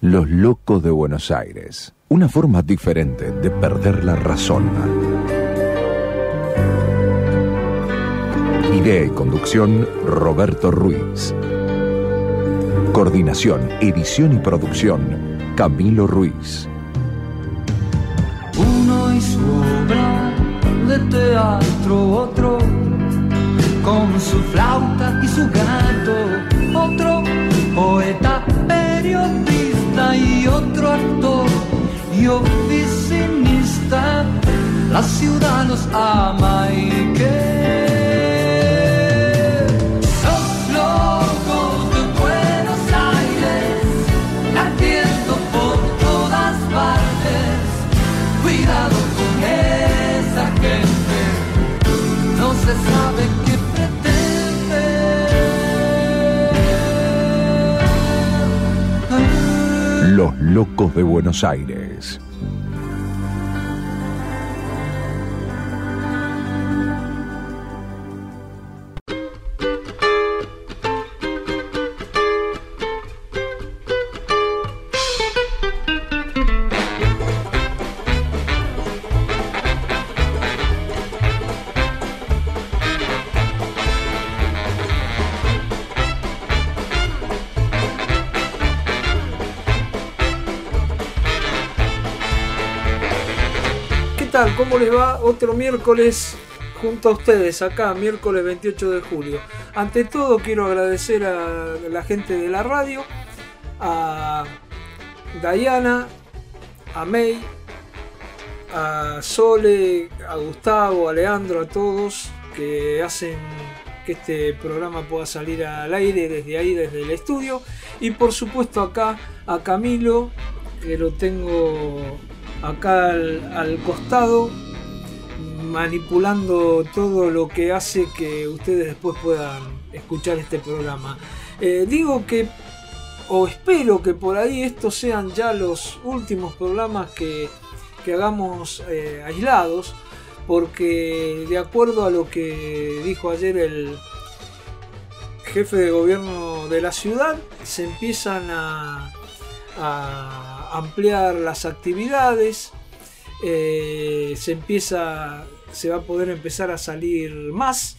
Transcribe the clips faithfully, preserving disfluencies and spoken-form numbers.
Los locos de Buenos Aires. Una forma diferente de perder la razón. Idea y conducción, Roberto Ruiz. Coordinación, edición y producción, Camilo Ruiz. Uno y su obra de teatro, otro con su flauta y su gato, otro poeta, periodista y otro actor y oficinista. La ciudad los ama y que los locos de Buenos Aires latiendo por todas partes. Cuidado con esa gente, no se sabe qué pretende. Los locos de Buenos Aires. ¿Cómo les va? Otro miércoles junto a ustedes, acá, miércoles veintiocho de julio. Ante todo quiero agradecer a la gente de la radio, a Diana, a May, a Sole, a Gustavo, a Leandro, a todos que hacen que este programa pueda salir al aire desde ahí, desde el estudio. Y por supuesto acá a Camilo, que lo tengo acá al, al costado, manipulando todo lo que hace que ustedes después puedan escuchar este programa. Eh, digo que, o espero que por ahí estos sean ya los últimos programas que, que hagamos eh, aislados, porque de acuerdo a lo que dijo ayer el jefe de gobierno de la ciudad, se empiezan a, a ampliar las actividades, eh, se empieza, se va a poder empezar a salir más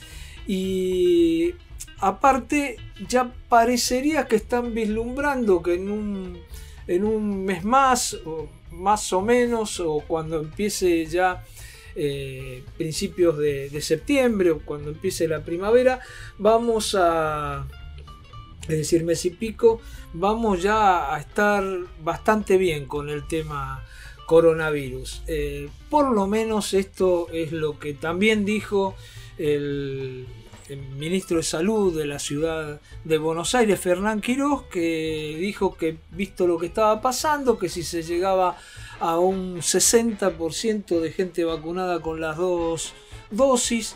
y aparte ya parecería que están vislumbrando que en un, en un mes más o más o menos, o cuando empiece ya eh, principios de, de septiembre o cuando empiece la primavera, vamos a, es decir, mes y pico, vamos ya a estar bastante bien con el tema coronavirus. Eh, por lo menos esto es lo que también dijo el, el ministro de Salud de la ciudad de Buenos Aires, Fernán Quirós, que dijo que visto lo que estaba pasando, que si se llegaba a un sesenta por ciento de gente vacunada con las dos dosis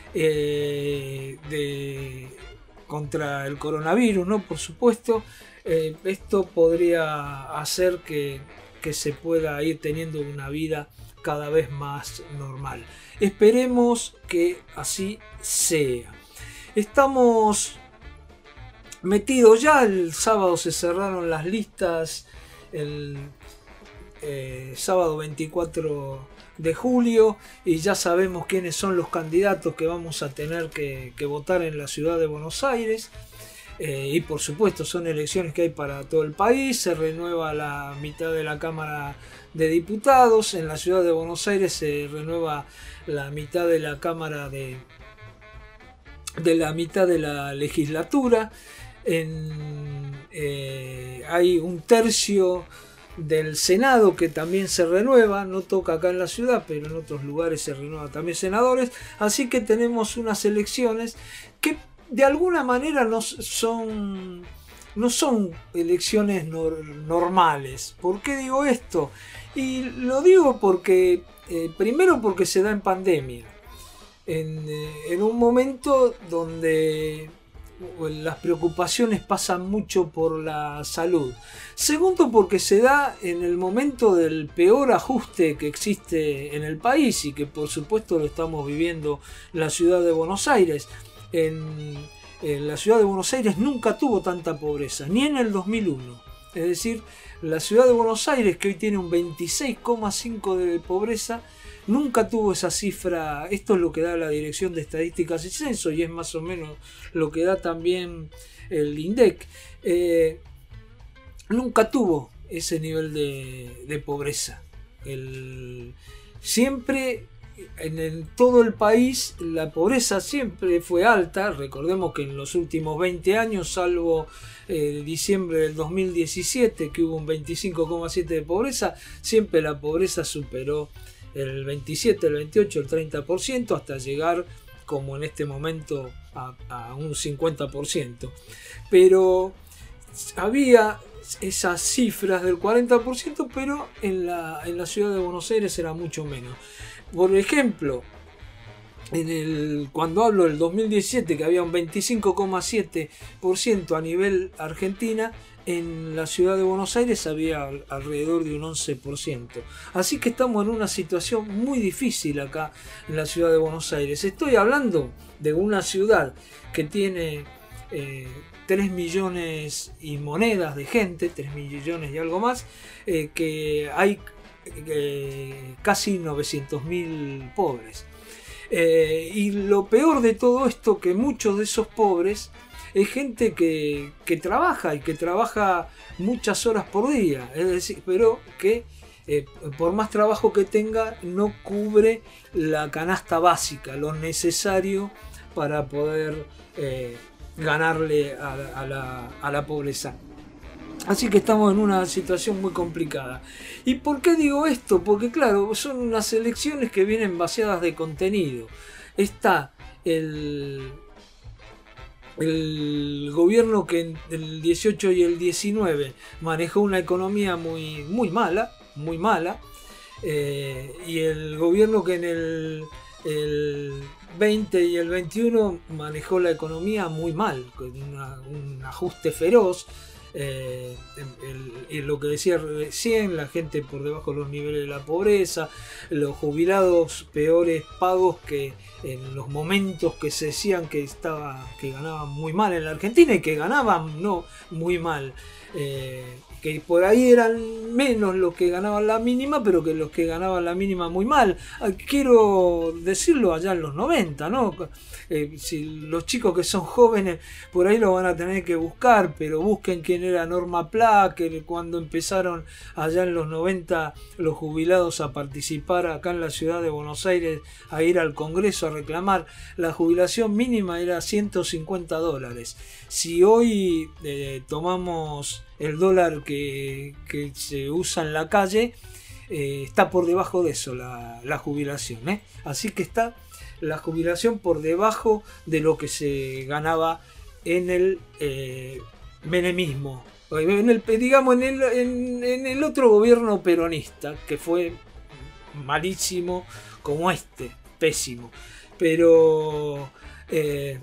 eh, de... contra el coronavirus, ¿no? Por supuesto, eh, esto podría hacer que, que se pueda ir teniendo una vida cada vez más normal. Esperemos que así sea. Estamos metidos ya, el sábado se cerraron las listas, el eh, sábado veinticuatro de julio, y ya sabemos quiénes son los candidatos que vamos a tener que, que votar en la ciudad de Buenos Aires. Eh, y por supuesto son elecciones que hay para todo el país. Se renueva la mitad de la Cámara de Diputados. En la ciudad de Buenos Aires se renueva la mitad de la Cámara de, de la mitad de la legislatura. En, eh, hay un tercio del Senado que también se renueva, no toca acá en la ciudad, pero en otros lugares se renueva también senadores, así que tenemos unas elecciones que de alguna manera no son, no son elecciones nor- normales. ¿Por qué digo esto? Y lo digo porque, eh, primero porque se da en pandemia, en, eh, en un momento donde las preocupaciones pasan mucho por la salud. Segundo, porque se da en el momento del peor ajuste que existe en el país y que por supuesto lo estamos viviendo en la ciudad de Buenos Aires. En, en la ciudad de Buenos Aires nunca tuvo tanta pobreza, ni en el dos mil uno. Es decir, la ciudad de Buenos Aires, que hoy tiene un veintiséis coma cinco de pobreza, nunca tuvo esa cifra. Esto es lo que da la Dirección de Estadísticas y Censo, y es más o menos lo que da también el INDEC. Eh, nunca tuvo ese nivel de, de pobreza. El, siempre, en el, todo el país, la pobreza siempre fue alta. Recordemos que en los últimos veinte años, salvo eh, diciembre del dos mil diecisiete, que hubo un veinticinco coma siete de pobreza, siempre la pobreza superó el veintisiete, el veintiocho, el treinta por ciento, hasta llegar, como en este momento, a, a un cincuenta por ciento. Pero había esas cifras del cuarenta por ciento, pero en la, en la ciudad de Buenos Aires era mucho menos. Por ejemplo, en el, cuando hablo del dos mil diecisiete, que había un veinticinco coma siete por ciento a nivel Argentina, en la ciudad de Buenos Aires había alrededor de un once por ciento. Así que estamos en una situación muy difícil acá en la ciudad de Buenos Aires. Estoy hablando de una ciudad que tiene eh, tres millones y monedas de gente, tres millones y algo más, eh, que hay eh, casi novecientos mil pobres. Eh, y lo peor de todo esto, que muchos de esos pobres es gente que, que trabaja y que trabaja muchas horas por día, es decir, pero que eh, por más trabajo que tenga no cubre la canasta básica, lo necesario para poder eh, ganarle a, a, la, a la pobreza. Así que estamos en una situación muy complicada. ¿Y por qué digo esto? Porque claro, son unas elecciones que vienen vaciadas de contenido. Está el... el gobierno que en el dieciocho y el diecinueve manejó una economía muy, muy mala, muy mala, eh, y el gobierno que en el, el veinte y el veintiuno manejó la economía muy mal, con una, un ajuste feroz. Eh, el, el, lo que decía recién, la gente por debajo de los niveles de la pobreza, los jubilados peores pagos que en los momentos que se decían que estaba, que ganaban muy mal en la Argentina, y que ganaban no muy mal, eh, que por ahí eran menos los que ganaban la mínima, pero que los que ganaban la mínima muy mal. Quiero decirlo allá en los noventa, ¿no? Eh, si los chicos que son jóvenes por ahí lo van a tener que buscar, pero busquen quién era Norma Pla, que cuando empezaron allá en los noventa los jubilados a participar acá en la ciudad de Buenos Aires, a ir al Congreso a reclamar la jubilación mínima, era ciento cincuenta dólares. Si hoy eh, tomamos el dólar que, que se usa en la calle, eh, está por debajo de eso la, la jubilación, ¿eh? Así que está la jubilación por debajo de lo que se ganaba en el eh, menemismo, en el, digamos en el, en, en el otro gobierno peronista, que fue malísimo como este, pésimo. Pero eh,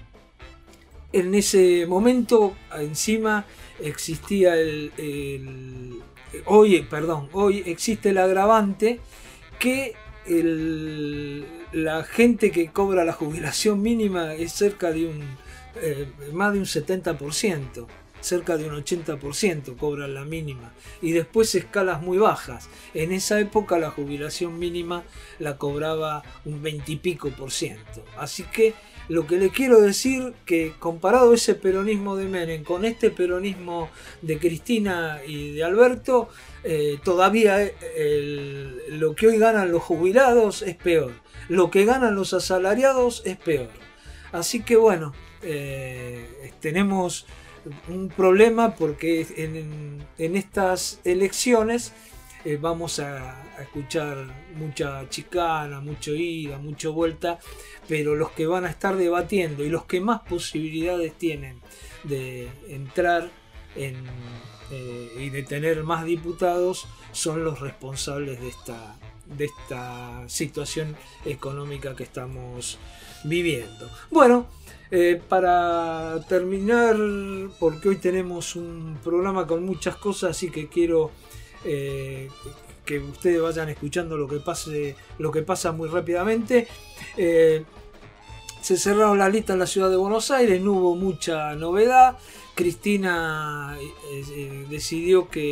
en ese momento encima existía el, el hoy, perdón, hoy existe el agravante que el, la gente que cobra la jubilación mínima es cerca de un eh, más de un setenta por ciento, cerca de un ochenta por ciento cobran la mínima, y después escalas muy bajas. En esa época la jubilación mínima la cobraba un veinte y pico por ciento. Así que lo que le quiero decir, que comparado ese peronismo de Menem con este peronismo de Cristina y de Alberto, eh, todavía el, lo que hoy ganan los jubilados es peor, lo que ganan los asalariados es peor. Así que bueno, eh, tenemos un problema porque en, en estas elecciones eh, vamos a, a escuchar mucha chicana, mucho ida, mucho vuelta, pero los que van a estar debatiendo y los que más posibilidades tienen de entrar en, eh, y de tener más diputados son los responsables de esta, de esta situación económica que estamos viviendo. Bueno, Eh, para terminar, porque hoy tenemos un programa con muchas cosas, así que quiero eh, que ustedes vayan escuchando lo que pase, lo que pasa muy rápidamente. Eh, se cerraron las listas en la ciudad de Buenos Aires, no hubo mucha novedad. Cristina eh, eh, decidió que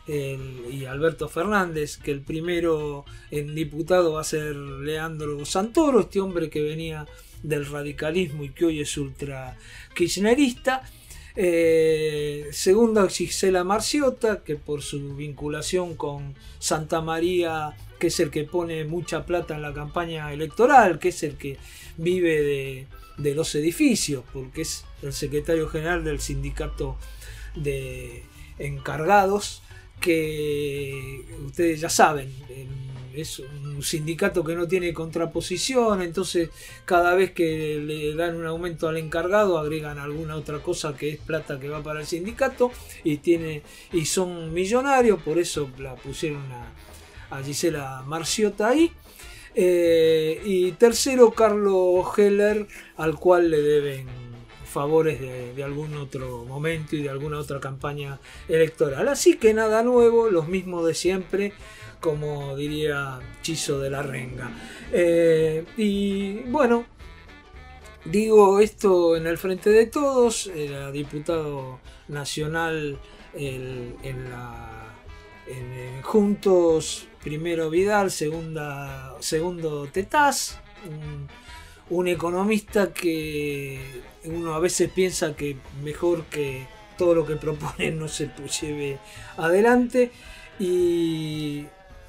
el, y Alberto Fernández, que el primero en diputado va a ser Leandro Santoro, este hombre que venía del radicalismo y que hoy es ultra kirchnerista. Eh, segunda, Gisela Marciota, que por su vinculación con Santa María, que es el que pone mucha plata en la campaña electoral, que es el que vive de, de los edificios, porque es el secretario general del sindicato de encargados, que ustedes ya saben, es un sindicato que no tiene contraposición, entonces cada vez que le dan un aumento al encargado agregan alguna otra cosa que es plata que va para el sindicato y tiene y son millonarios, por eso la pusieron a, a Gisela Marciota ahí. Eh, y tercero, Carlos Heller, al cual le deben favores de, de algún otro momento y de alguna otra campaña electoral. Así que nada nuevo, los mismos de siempre, como diría Chizo de la Renga. Eh, y bueno, digo esto en el Frente de Todos, era diputado nacional el, en la en, Juntos, primero Vidal, segunda, segundo Tetaz, un, un economista que uno a veces piensa que mejor que todo lo que propone no se lleve adelante, y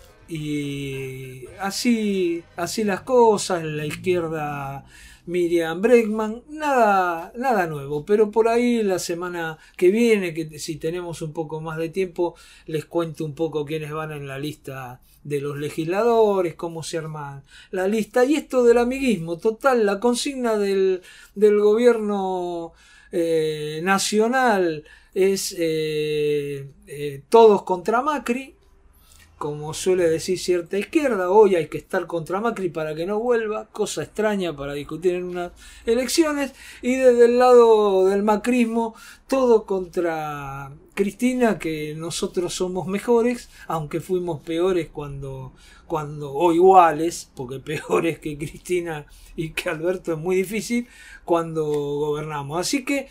Y así, así las cosas. En la izquierda, Miriam Bregman, nada, nada nuevo, pero por ahí la semana que viene, que si tenemos un poco más de tiempo, les cuento un poco quiénes van en la lista de los legisladores, cómo se arma la lista, y esto del amiguismo. Total, la consigna del, del gobierno eh, nacional es eh, eh, todos contra Macri. Como suele decir cierta izquierda, hoy hay que estar contra Macri para que no vuelva, cosa extraña para discutir en unas elecciones. Y desde el lado del macrismo, todo contra Cristina, que nosotros somos mejores, aunque fuimos peores cuando, cuando o iguales, porque peores que Cristina y que Alberto es muy difícil, cuando gobernamos. Así que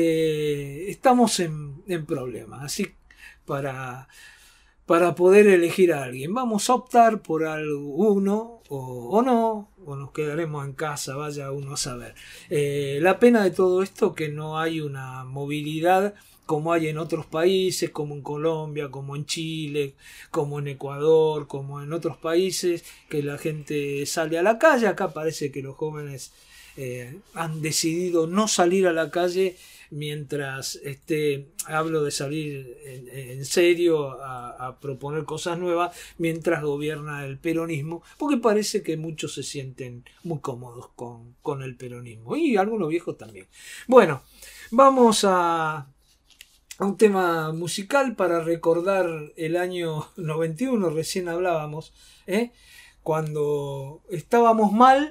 eh, estamos en, en problemas. Así para... para poder elegir a alguien, vamos a optar por alguno o, o no, o nos quedaremos en casa, vaya uno a saber. Eh, la pena de todo esto que no hay una movilidad como hay en otros países, como en Colombia, como en Chile, como en Ecuador, como en otros países, que la gente sale a la calle. Acá parece que los jóvenes eh, han decidido no salir a la calle mientras este, hablo de salir en, en serio a, a proponer cosas nuevas, mientras gobierna el peronismo, porque parece que muchos se sienten muy cómodos con, con el peronismo, y algunos viejos también. Bueno, vamos a, a un tema musical para recordar el año noventa y uno, recién hablábamos, ¿eh? Cuando estábamos mal,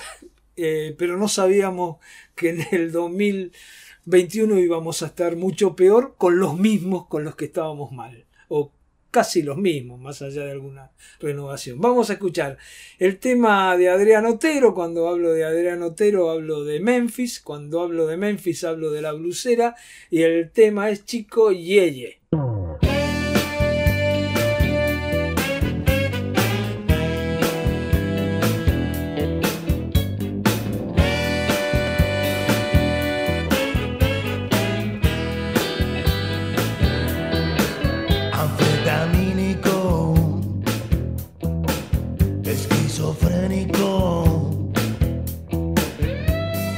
eh, pero no sabíamos que en el dos mil veintiuno íbamos a estar mucho peor con los mismos con los que estábamos mal, o casi los mismos, más allá de alguna renovación. Vamos a escuchar el tema de Adrián Otero. Cuando hablo de Adrián Otero hablo de Memphis, cuando hablo de Memphis hablo de la blusera, y el tema es Chico Yeye.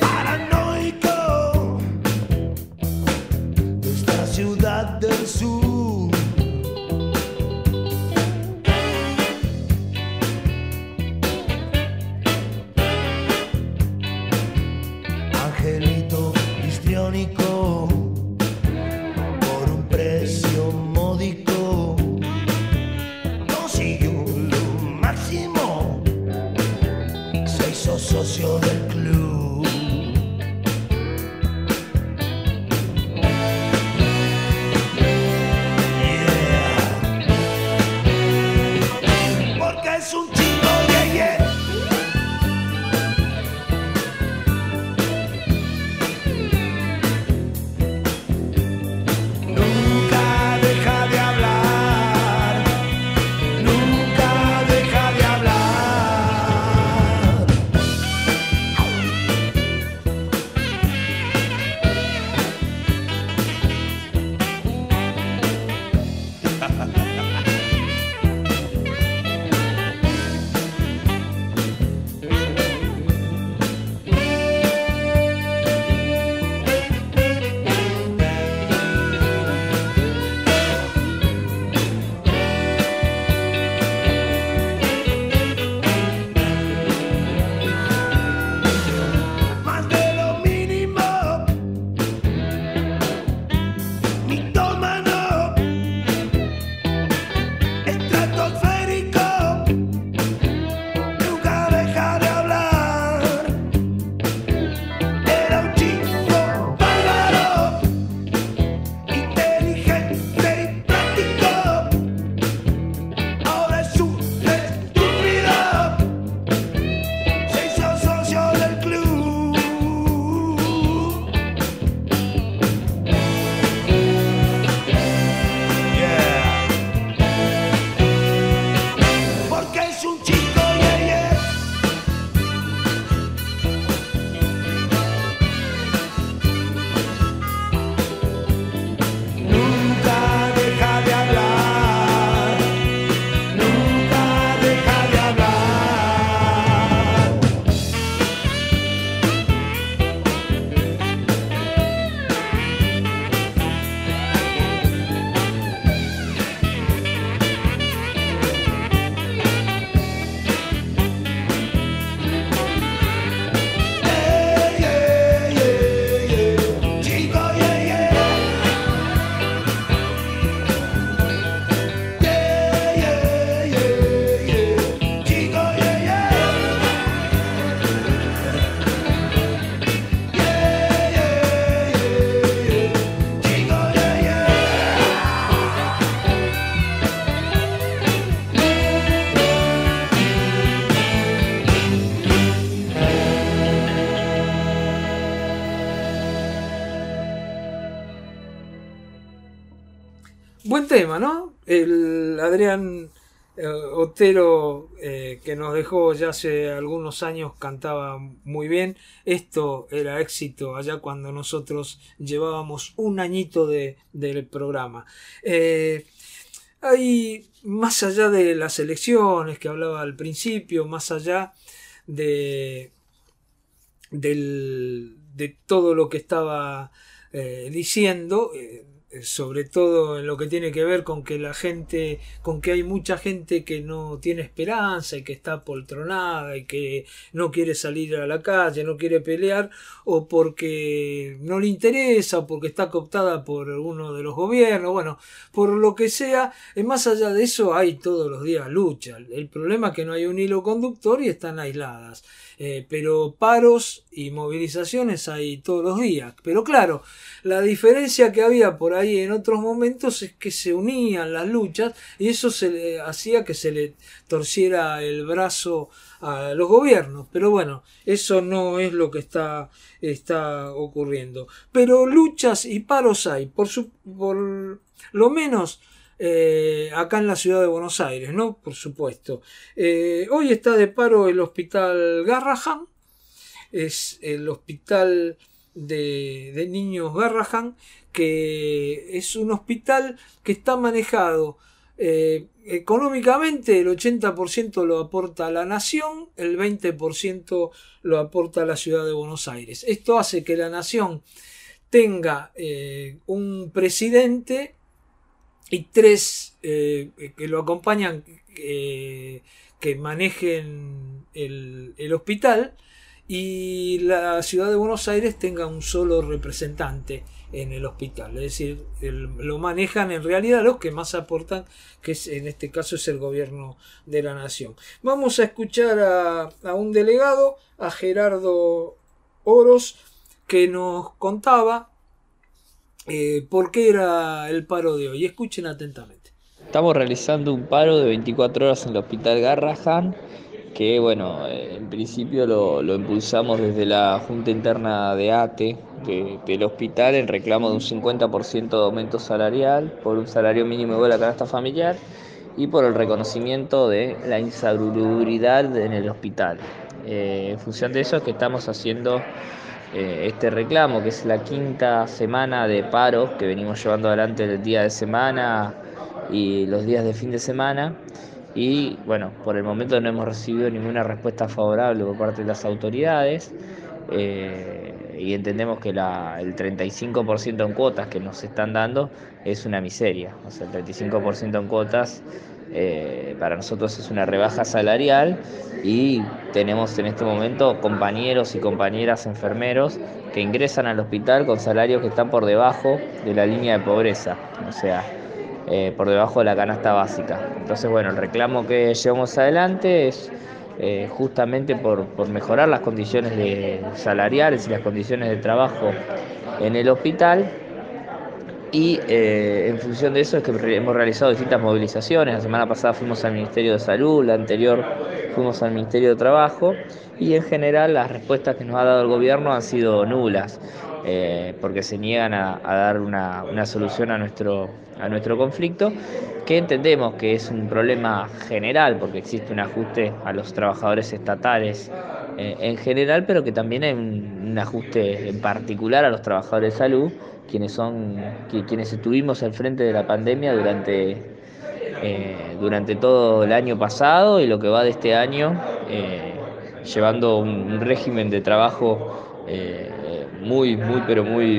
Paranoico de esta ciudad del sur. buen tema, ¿no? El Adrián eh, Otero, eh, que nos dejó ya hace algunos años, cantaba muy bien. Esto era éxito allá cuando nosotros llevábamos un añito de, del programa. Eh, hay, más allá de las elecciones que hablaba al principio, más allá de, del, de todo lo que estaba eh, diciendo, eh, sobre todo en lo que tiene que ver con que la gente, con que hay mucha gente que no tiene esperanza y que está poltronada y que no quiere salir a la calle, no quiere pelear, o porque no le interesa, o porque está cooptada por uno de los gobiernos, bueno, por lo que sea. Más allá de eso hay todos los días lucha. El problema es que no hay un hilo conductor y están aisladas. Eh, pero paros y movilizaciones hay todos los días. Pero claro, la diferencia que había por ahí en otros momentos es que se unían las luchas y eso se le hacía que se le torciera el brazo a los gobiernos. Pero bueno, eso no es lo que está, está ocurriendo. Pero luchas y paros hay, por, su, por lo menos Eh, acá en la ciudad de Buenos Aires, ¿no? Por supuesto. Eh, hoy está de paro el hospital Garrahan, es el hospital de, de niños Garrahan, que es un hospital que está manejado eh, económicamente. El ochenta por ciento lo aporta la nación, el veinte por ciento lo aporta la ciudad de Buenos Aires. Esto hace que la nación tenga eh, un presidente y tres eh, que lo acompañan, eh, que manejen el, el hospital, y la ciudad de Buenos Aires tenga un solo representante en el hospital. Es decir, el, lo manejan en realidad los que más aportan, que es, en este caso es el gobierno de la nación. Vamos a escuchar a, a un delegado, a Gerardo Oros, que nos contaba Eh, ¿por qué era el paro de hoy? Escuchen atentamente. Estamos realizando un paro de veinticuatro horas en el hospital Garrahan, que bueno, eh, en principio lo, lo impulsamos desde la Junta Interna de A T E de, del hospital en reclamo de un cincuenta por ciento de aumento salarial, por un salario mínimo de la canasta familiar y por el reconocimiento de la insalubridad en el hospital. Eh, en función de eso es que estamos haciendo Eh, este reclamo, que es la quinta semana de paro que venimos llevando adelante el día de semana y los días de fin de semana, y bueno, por el momento no hemos recibido ninguna respuesta favorable por parte de las autoridades, eh, y entendemos que la, el treinta y cinco por ciento en cuotas que nos están dando es una miseria. O sea, el treinta y cinco por ciento en cuotas eh, para nosotros es una rebaja salarial, y tenemos en este momento compañeros y compañeras enfermeros que ingresan al hospital con salarios que están por debajo de la línea de pobreza, o sea, eh, por debajo de la canasta básica. Entonces, bueno, el reclamo que llevamos adelante es eh, justamente por, por mejorar las condiciones de, salariales y las condiciones de trabajo en el hospital. Y eh, en función de eso es que hemos realizado distintas movilizaciones. La semana pasada fuimos al Ministerio de Salud, la anterior fuimos al Ministerio de Trabajo, y en general las respuestas que nos ha dado el gobierno han sido nulas, eh, porque se niegan a, a dar una, una solución a nuestro, a nuestro conflicto, que entendemos que es un problema general, porque existe un ajuste a los trabajadores estatales eh, en general, pero que también hay un, un ajuste en particular a los trabajadores de salud, quienes son quienes estuvimos al frente de la pandemia durante eh, durante todo el año pasado y lo que va de este año, eh, llevando un, un régimen de trabajo eh, muy muy pero muy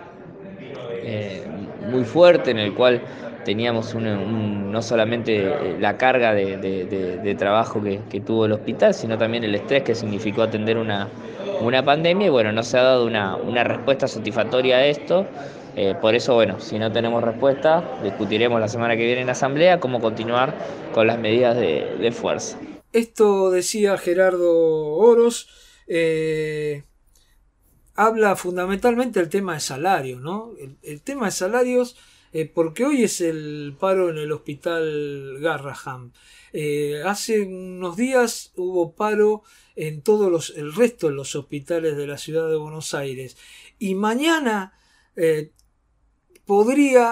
eh, muy fuerte, en el cual teníamos un, un, no solamente la carga de, de, de, de trabajo que, que tuvo el hospital, sino también el estrés que significó atender una, una pandemia, y bueno, no se ha dado una, una respuesta satisfactoria a esto. Eh, por eso, bueno, si no tenemos respuesta, discutiremos la semana que viene en asamblea cómo continuar con las medidas de, de fuerza. Esto decía Gerardo Oros. eh... habla fundamentalmente del tema de salario, ¿no? El, el tema de salarios, eh, porque hoy es el paro en el hospital Garrahan. Eh, hace unos días hubo paro en todos los, el resto de los hospitales de la ciudad de Buenos Aires. Y mañana eh, podría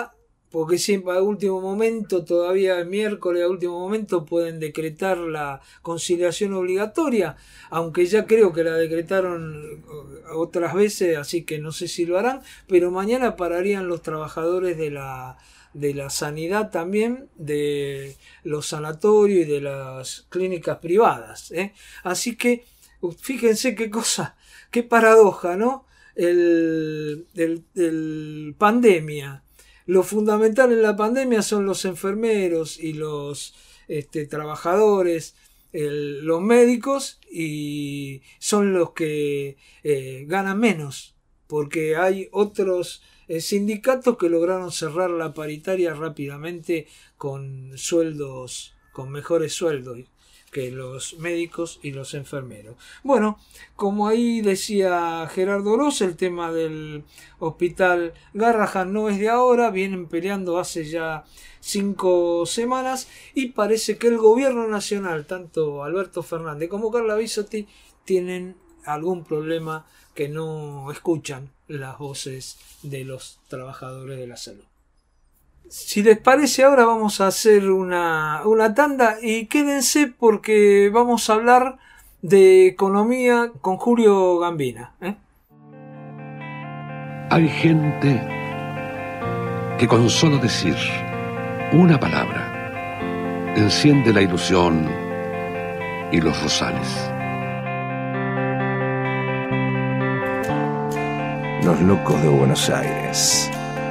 porque siempre a último momento, todavía el miércoles a último momento pueden decretar la conciliación obligatoria, aunque ya creo que la decretaron otras veces, así que no sé si lo harán, pero mañana pararían los trabajadores de la de la sanidad también, de los sanatorios y de las clínicas privadas, ¿eh? Así que fíjense qué cosa, qué paradoja, ¿no? El, el, el pandemia. Lo fundamental en la pandemia son los enfermeros y los este, trabajadores, el, los médicos, y son los que eh, ganan menos, porque hay otros eh, sindicatos que lograron cerrar la paritaria rápidamente con sueldos, con mejores sueldos que los médicos y los enfermeros. Bueno, como ahí decía Gerardo Oroz, el tema del hospital Garrahan no es de ahora, vienen peleando hace ya cinco semanas y parece que el gobierno nacional, tanto Alberto Fernández como Carla Bisotti, tienen algún problema que no escuchan las voces de los trabajadores de la salud. Si les parece, ahora vamos a hacer una, una tanda y quédense porque vamos a hablar de economía con Julio Gambina, ¿eh? Hay gente que con solo decir una palabra enciende la ilusión y los rosales. Los locos de Buenos Aires.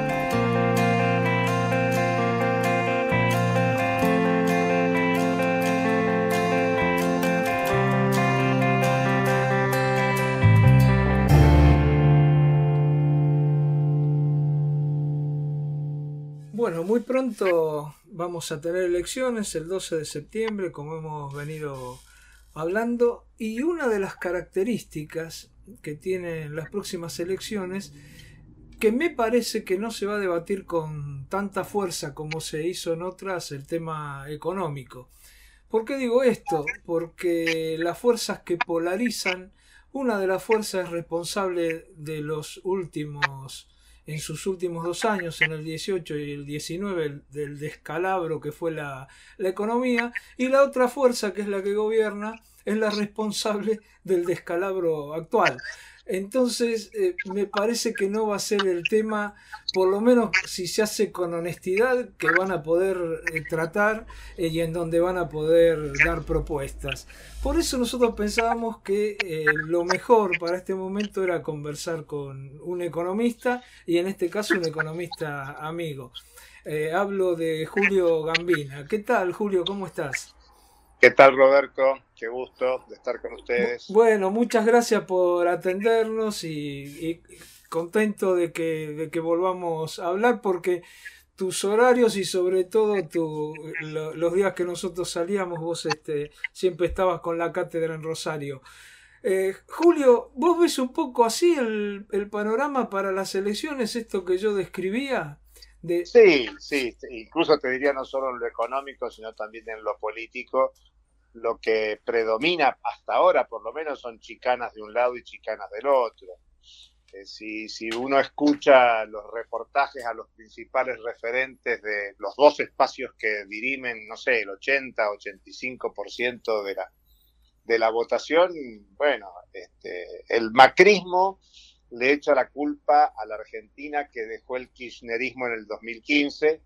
Bueno, muy pronto vamos a tener elecciones, el doce de septiembre, como hemos venido hablando, y una de las características que tienen las próximas elecciones, que me parece que no se va a debatir con tanta fuerza como se hizo en otras, el tema económico. ¿Por qué digo esto? Porque las fuerzas que polarizan, una de las fuerzas responsables de los últimos, en sus últimos dos años, en el dieciocho y el diecinueve, el, del descalabro que fue la, la economía, y la otra fuerza, que es la que gobierna, es la responsable del descalabro actual. Entonces, eh, me parece que no va a ser el tema, por lo menos si se hace con honestidad, que van a poder eh, tratar eh, y en donde van a poder dar propuestas. Por eso nosotros pensábamos que eh, lo mejor para este momento era conversar con un economista, y en este caso un economista amigo. Eh, hablo de Julio Gambina. ¿Qué tal, Julio? ¿Cómo estás? ¿Qué tal, Roberto? Qué gusto de estar con ustedes. Bueno, muchas gracias por atendernos y, y contento de que, de que volvamos a hablar, porque tus horarios y sobre todo tu, lo, los días que nosotros salíamos, vos este, siempre estabas con la cátedra en Rosario. Eh, Julio, ¿vos ves un poco así el, el panorama para las elecciones, esto que yo describía? De... Sí, sí, incluso te diría no solo en lo económico, sino también en lo político. Lo que predomina hasta ahora, por lo menos, son chicanas de un lado y chicanas del otro. Eh, si, si uno escucha los reportajes a los principales referentes de los dos espacios que dirimen, no sé, el ochenta, ochenta y cinco por ciento de la, de la votación, bueno, este, el macrismo le echa la culpa a la Argentina que dejó el kirchnerismo en el dos mil quince,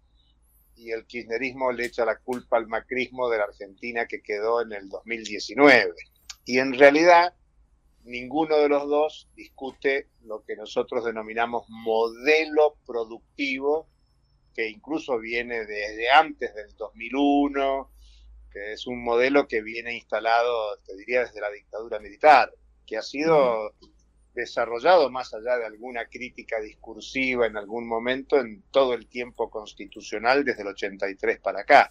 y el kirchnerismo le echa la culpa al macrismo de la Argentina que quedó en el dos mil diecinueve. Y en realidad ninguno de los dos discute lo que nosotros denominamos modelo productivo, que incluso viene desde antes del dos mil uno, que es un modelo que viene instalado, te diría, desde la dictadura militar, que ha sido desarrollado más allá de alguna crítica discursiva en algún momento en todo el tiempo constitucional desde el ochenta y tres para acá.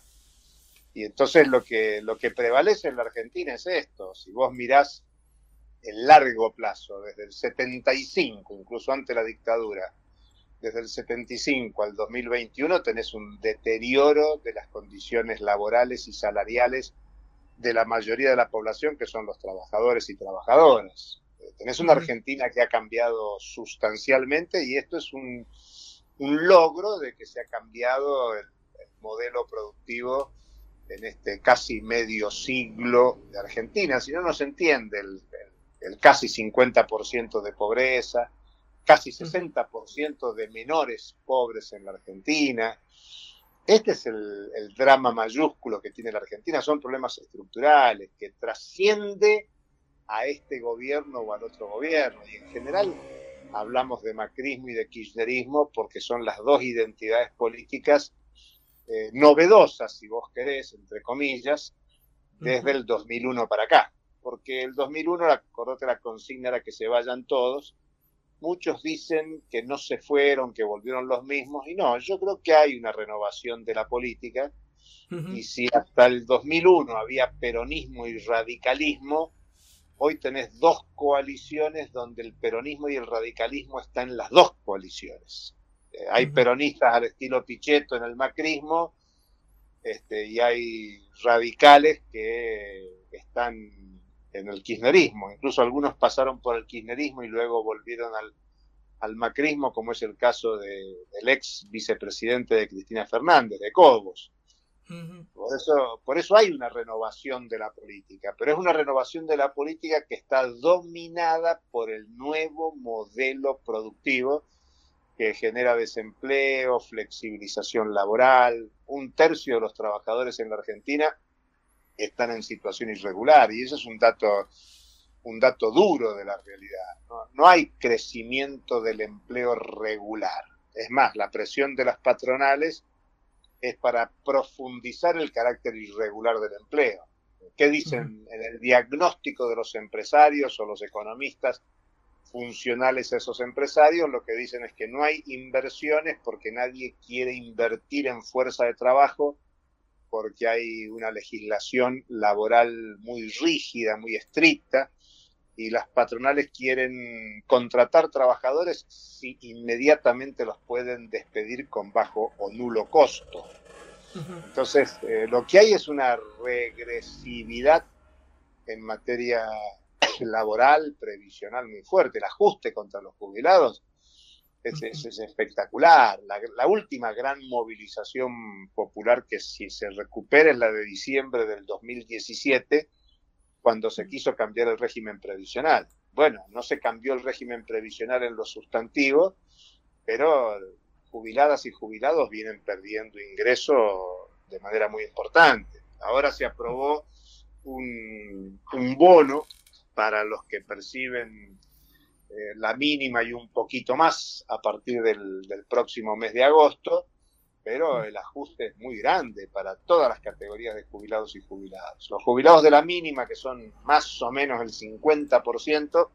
Y entonces lo que, lo que prevalece en la Argentina es esto. Si vos mirás el largo plazo, desde el setenta y cinco, incluso antes de la dictadura, desde el setenta y cinco al dos mil veintiuno, tenés un deterioro de las condiciones laborales y salariales de la mayoría de la población, que son los trabajadores y trabajadoras. Tenés una Argentina que ha cambiado sustancialmente, y esto es un, un logro de que se ha cambiado el, el modelo productivo en este casi medio siglo de Argentina. Si no, no se entiende el, el, el casi cincuenta por ciento de pobreza, casi sesenta por ciento de menores pobres en la Argentina. Este es el, el drama mayúsculo que tiene la Argentina. Son problemas estructurales que trasciende a este gobierno o al otro gobierno. Y en general hablamos de macrismo y de kirchnerismo porque son las dos identidades políticas eh, novedosas, si vos querés, entre comillas, desde el dos mil uno para acá. Porque el dos mil uno, acordate, la consigna era que se vayan todos. Muchos dicen que no se fueron, que volvieron los mismos, y no, yo creo que hay una renovación de la política, uh-huh. Y si hasta el dos mil uno había peronismo y radicalismo, hoy tenés dos coaliciones donde el peronismo y el radicalismo están en las dos coaliciones. Eh, hay uh-huh. peronistas al estilo Pichetto en el macrismo, este, y hay radicales que están en el kirchnerismo. Incluso algunos pasaron por el kirchnerismo y luego volvieron al, al macrismo, como es el caso de, del ex vicepresidente de Cristina Fernández, de Cobos. Uh-huh. Por eso, por eso hay una renovación de la política, pero es una renovación de la política que está dominada por el nuevo modelo productivo que genera desempleo, flexibilización laboral. Un tercio de los trabajadores en la Argentina están en situación irregular, y eso es un dato, un dato duro de la realidad. No, no hay crecimiento del empleo regular. Es más, la presión de las patronales es para profundizar el carácter irregular del empleo. ¿Qué dicen en el diagnóstico de los empresarios o los economistas funcionales a esos empresarios? Lo que dicen es que no hay inversiones porque nadie quiere invertir en fuerza de trabajo, porque hay una legislación laboral muy rígida, muy estricta, y las patronales quieren contratar trabajadores si inmediatamente los pueden despedir con bajo o nulo costo. Uh-huh. Entonces, eh, lo que hay es una regresividad en materia laboral, previsional muy fuerte. El ajuste contra los jubilados Es, es, es espectacular. La, la última gran movilización popular que si se recupera es la de diciembre del dos mil diecisiete, cuando se quiso cambiar el régimen previsional. Bueno, no se cambió el régimen previsional en lo sustantivo, pero jubiladas y jubilados vienen perdiendo ingreso de manera muy importante. Ahora se aprobó un, un bono para los que perciben Eh, la mínima y un poquito más a partir del, del próximo mes de agosto, pero el ajuste es muy grande para todas las categorías de jubilados y jubiladas. Los jubilados de la mínima, que son más o menos el cincuenta por ciento,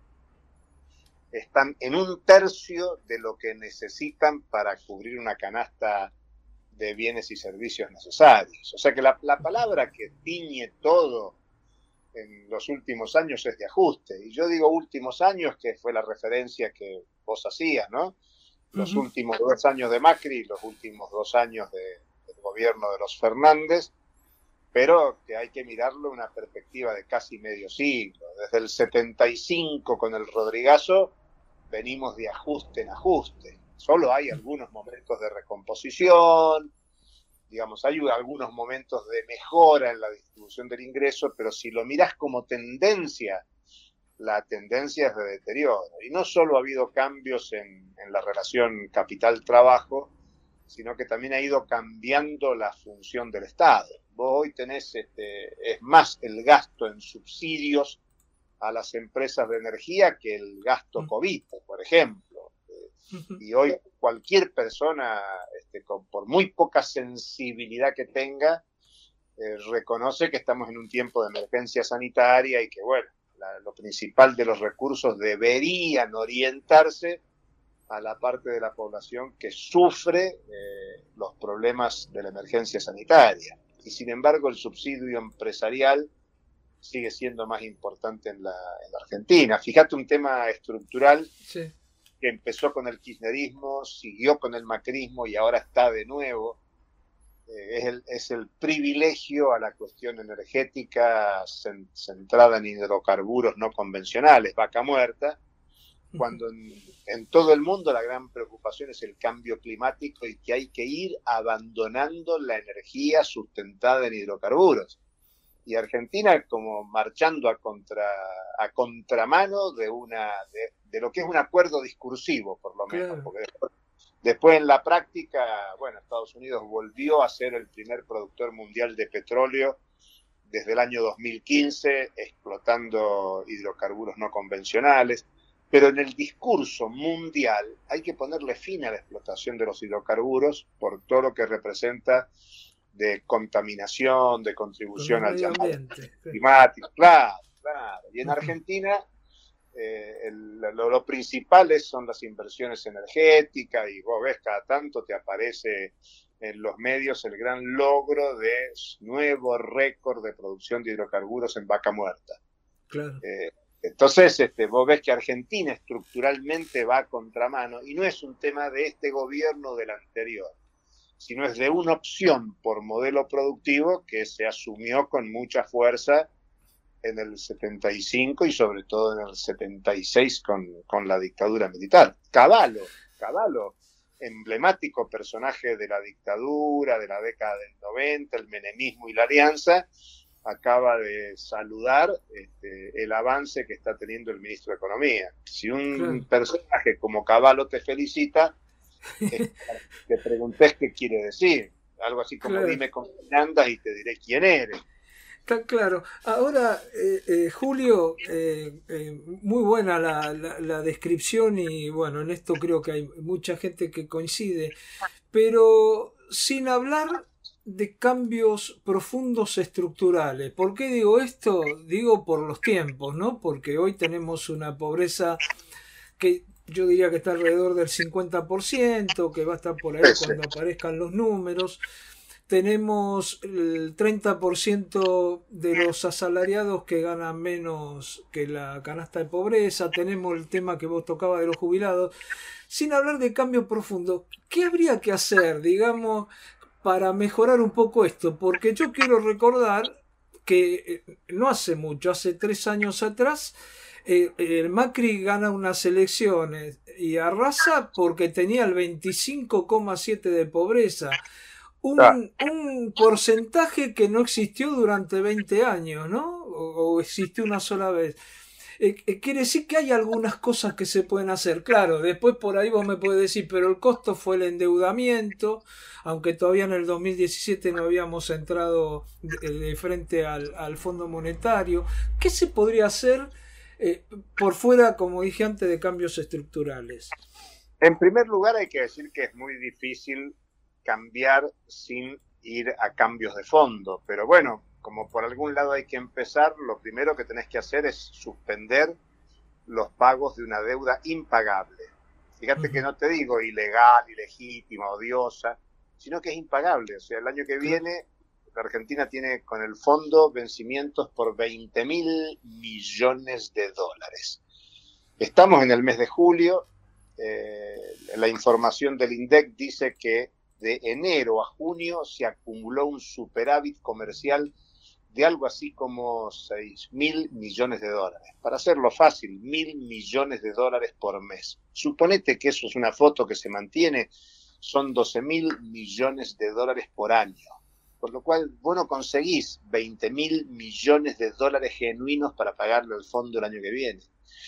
están en un tercio de lo que necesitan para cubrir una canasta de bienes y servicios necesarios. O sea que la, la palabra que tiñe todo en los últimos años es de ajuste. Y yo digo últimos años, que fue la referencia que vos hacías, ¿no? Los uh-huh. últimos dos años de Macri, los últimos dos años de, del gobierno de los Fernández, pero que hay que mirarlo en una perspectiva de casi medio siglo. Desde el setenta y cinco con el Rodrigazo venimos de ajuste en ajuste. Solo hay algunos momentos de recomposición, digamos, hay algunos momentos de mejora en la distribución del ingreso, pero si lo mirás como tendencia, la tendencia es de deterioro. Y no solo ha habido cambios en, en la relación capital-trabajo, sino que también ha ido cambiando la función del Estado. Vos hoy tenés, este, es más el gasto en subsidios a las empresas de energía que el gasto COVID, por ejemplo. Y hoy cualquier persona, este, con, por muy poca sensibilidad que tenga, eh, reconoce que estamos en un tiempo de emergencia sanitaria y que, bueno, la, lo principal de los recursos deberían orientarse a la parte de la población que sufre eh, los problemas de la emergencia sanitaria. Y sin embargo, el subsidio empresarial sigue siendo más importante en la, en la Argentina. Fíjate, un tema estructural. Sí. Que empezó con el kirchnerismo, siguió con el macrismo y ahora está de nuevo, eh, es, el, es el privilegio a la cuestión energética cent, centrada en hidrocarburos no convencionales, vaca muerta, cuando en, en todo el mundo la gran preocupación es el cambio climático y que hay que ir abandonando la energía sustentada en hidrocarburos. Y Argentina como marchando a contra a contramano de una de, de lo que es un acuerdo discursivo, por lo menos, claro. Porque después, después en la práctica, bueno, Estados Unidos volvió a ser el primer productor mundial de petróleo desde el año dos mil quince, explotando hidrocarburos no convencionales, pero en el discurso mundial hay que ponerle fin a la explotación de los hidrocarburos por todo lo que representa de contaminación, de contribución al cambio climático, claro, claro. Y en Argentina eh, el, lo, lo principales son las inversiones energéticas, y vos ves cada tanto te aparece en los medios el gran logro de nuevo récord de producción de hidrocarburos en Vaca Muerta. Claro. Eh, entonces, este, vos ves que Argentina estructuralmente va a contramano, y no es un tema de este gobierno o del anterior, sino es de una opción por modelo productivo que se asumió con mucha fuerza en el setenta y cinco y sobre todo en el setenta y seis con, con la dictadura militar. Cavallo, Cavallo, emblemático personaje de la dictadura, de la década del noventa, el menemismo y la alianza, acaba de saludar este, el avance que está teniendo el ministro de Economía. Si un claro. personaje como Cavallo te felicita, eh, te preguntés qué quiere decir. Algo así como claro. dime con quién andas y te diré quién eres. Está claro. Ahora, eh, eh, Julio, eh, eh, muy buena la, la, la descripción y bueno, en esto creo que hay mucha gente que coincide, pero sin hablar de cambios profundos estructurales. ¿Por qué digo esto? Digo por los tiempos, ¿no? Porque hoy tenemos una pobreza que yo diría que está alrededor del cincuenta por ciento, que va a estar por ahí cuando aparezcan los números. Tenemos el treinta por ciento de los asalariados que ganan menos que la canasta de pobreza. Tenemos el tema que vos tocabas de los jubilados. Sin hablar de cambio profundo, ¿qué habría que hacer, digamos, para mejorar un poco esto? Porque yo quiero recordar que no hace mucho, hace tres años atrás, eh, el Macri gana unas elecciones y arrasa porque tenía el veinticinco coma siete de pobreza. Un, un porcentaje que no existió durante veinte años, ¿no? O, o existió una sola vez. Eh, eh, quiere decir que hay algunas cosas que se pueden hacer. Claro, después por ahí vos me podés decir, pero el costo fue el endeudamiento, aunque todavía en el dos mil diecisiete no habíamos entrado de, de frente al, al Fondo Monetario. ¿Qué se podría hacer eh, por fuera, como dije antes, de cambios estructurales? En primer lugar hay que decir que es muy difícil cambiar sin ir a cambios de fondo, pero bueno, como por algún lado hay que empezar, lo primero que tenés que hacer es suspender los pagos de una deuda impagable. Fíjate uh-huh. que no te digo ilegal, ilegítima, odiosa, sino que es impagable. O sea, el año que viene la Argentina tiene con el fondo vencimientos por veinte mil millones de dólares. Estamos en el mes de julio, eh, la información del INDEC dice que de enero a junio se acumuló un superávit comercial de algo así como seis mil millones de dólares. Para hacerlo fácil, mil millones de dólares por mes. Suponete que eso es una foto que se mantiene, son doce mil millones de dólares por año. Por lo cual, vos no conseguís veinte mil millones de dólares genuinos para pagarle al fondo el año que viene.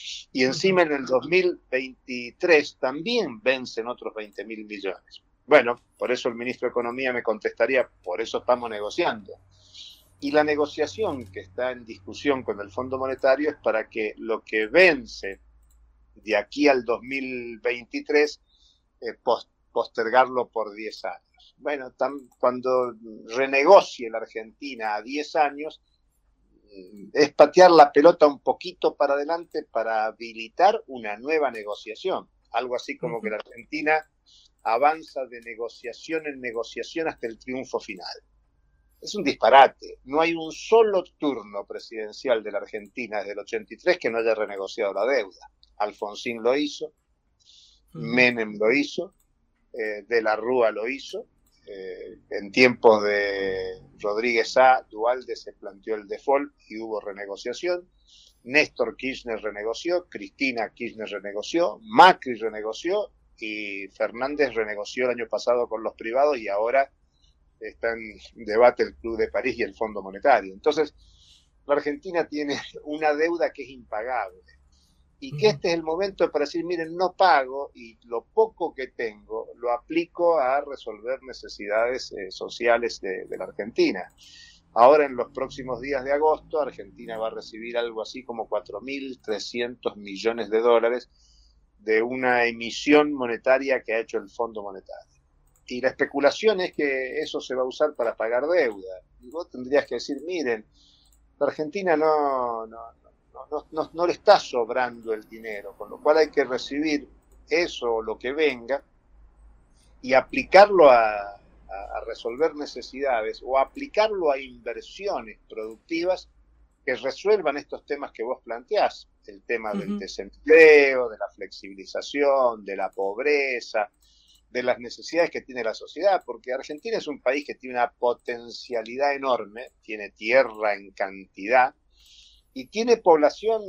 Y encima en el dos mil veintitrés también vencen otros veinte mil millones. Bueno, por eso el ministro de Economía me contestaría, por eso estamos negociando. Y la negociación que está en discusión con el Fondo Monetario es para que lo que vence de aquí al dos mil veintitrés, eh, post, postergarlo por diez años. Bueno, tam, cuando renegocie la Argentina a diez años, es patear la pelota un poquito para adelante para habilitar una nueva negociación. Algo así como uh-huh. que la Argentina avanza de negociación en negociación hasta el triunfo final. Es un disparate. No hay un solo turno presidencial de la Argentina desde el ochenta y tres que no haya renegociado la deuda. Alfonsín lo hizo, Menem lo hizo, eh, De la Rúa lo hizo, eh, en tiempos de Rodríguez A, Duhalde se planteó el default y hubo renegociación, Néstor Kirchner renegoció, Cristina Kirchner renegoció, Macri renegoció y Fernández renegoció el año pasado con los privados y ahora está en debate el Club de París y el Fondo Monetario. Entonces, la Argentina tiene una deuda que es impagable y que este es el momento para decir, miren, no pago y lo poco que tengo lo aplico a resolver necesidades eh, sociales de, de la Argentina. Ahora, en los próximos días de agosto, Argentina va a recibir algo así como cuatro mil trescientos millones de dólares de una emisión monetaria que ha hecho el Fondo Monetario. Y la especulación es que eso se va a usar para pagar deuda. Y vos tendrías que decir, miren, la Argentina no, no, no, no, no, no le está sobrando el dinero, con lo cual hay que recibir eso o lo que venga y aplicarlo a... a resolver necesidades o aplicarlo a inversiones productivas que resuelvan estos temas que vos planteás, el tema del uh-huh. desempleo, de la flexibilización, de la pobreza, de las necesidades que tiene la sociedad, porque Argentina es un país que tiene una potencialidad enorme, tiene tierra en cantidad y tiene población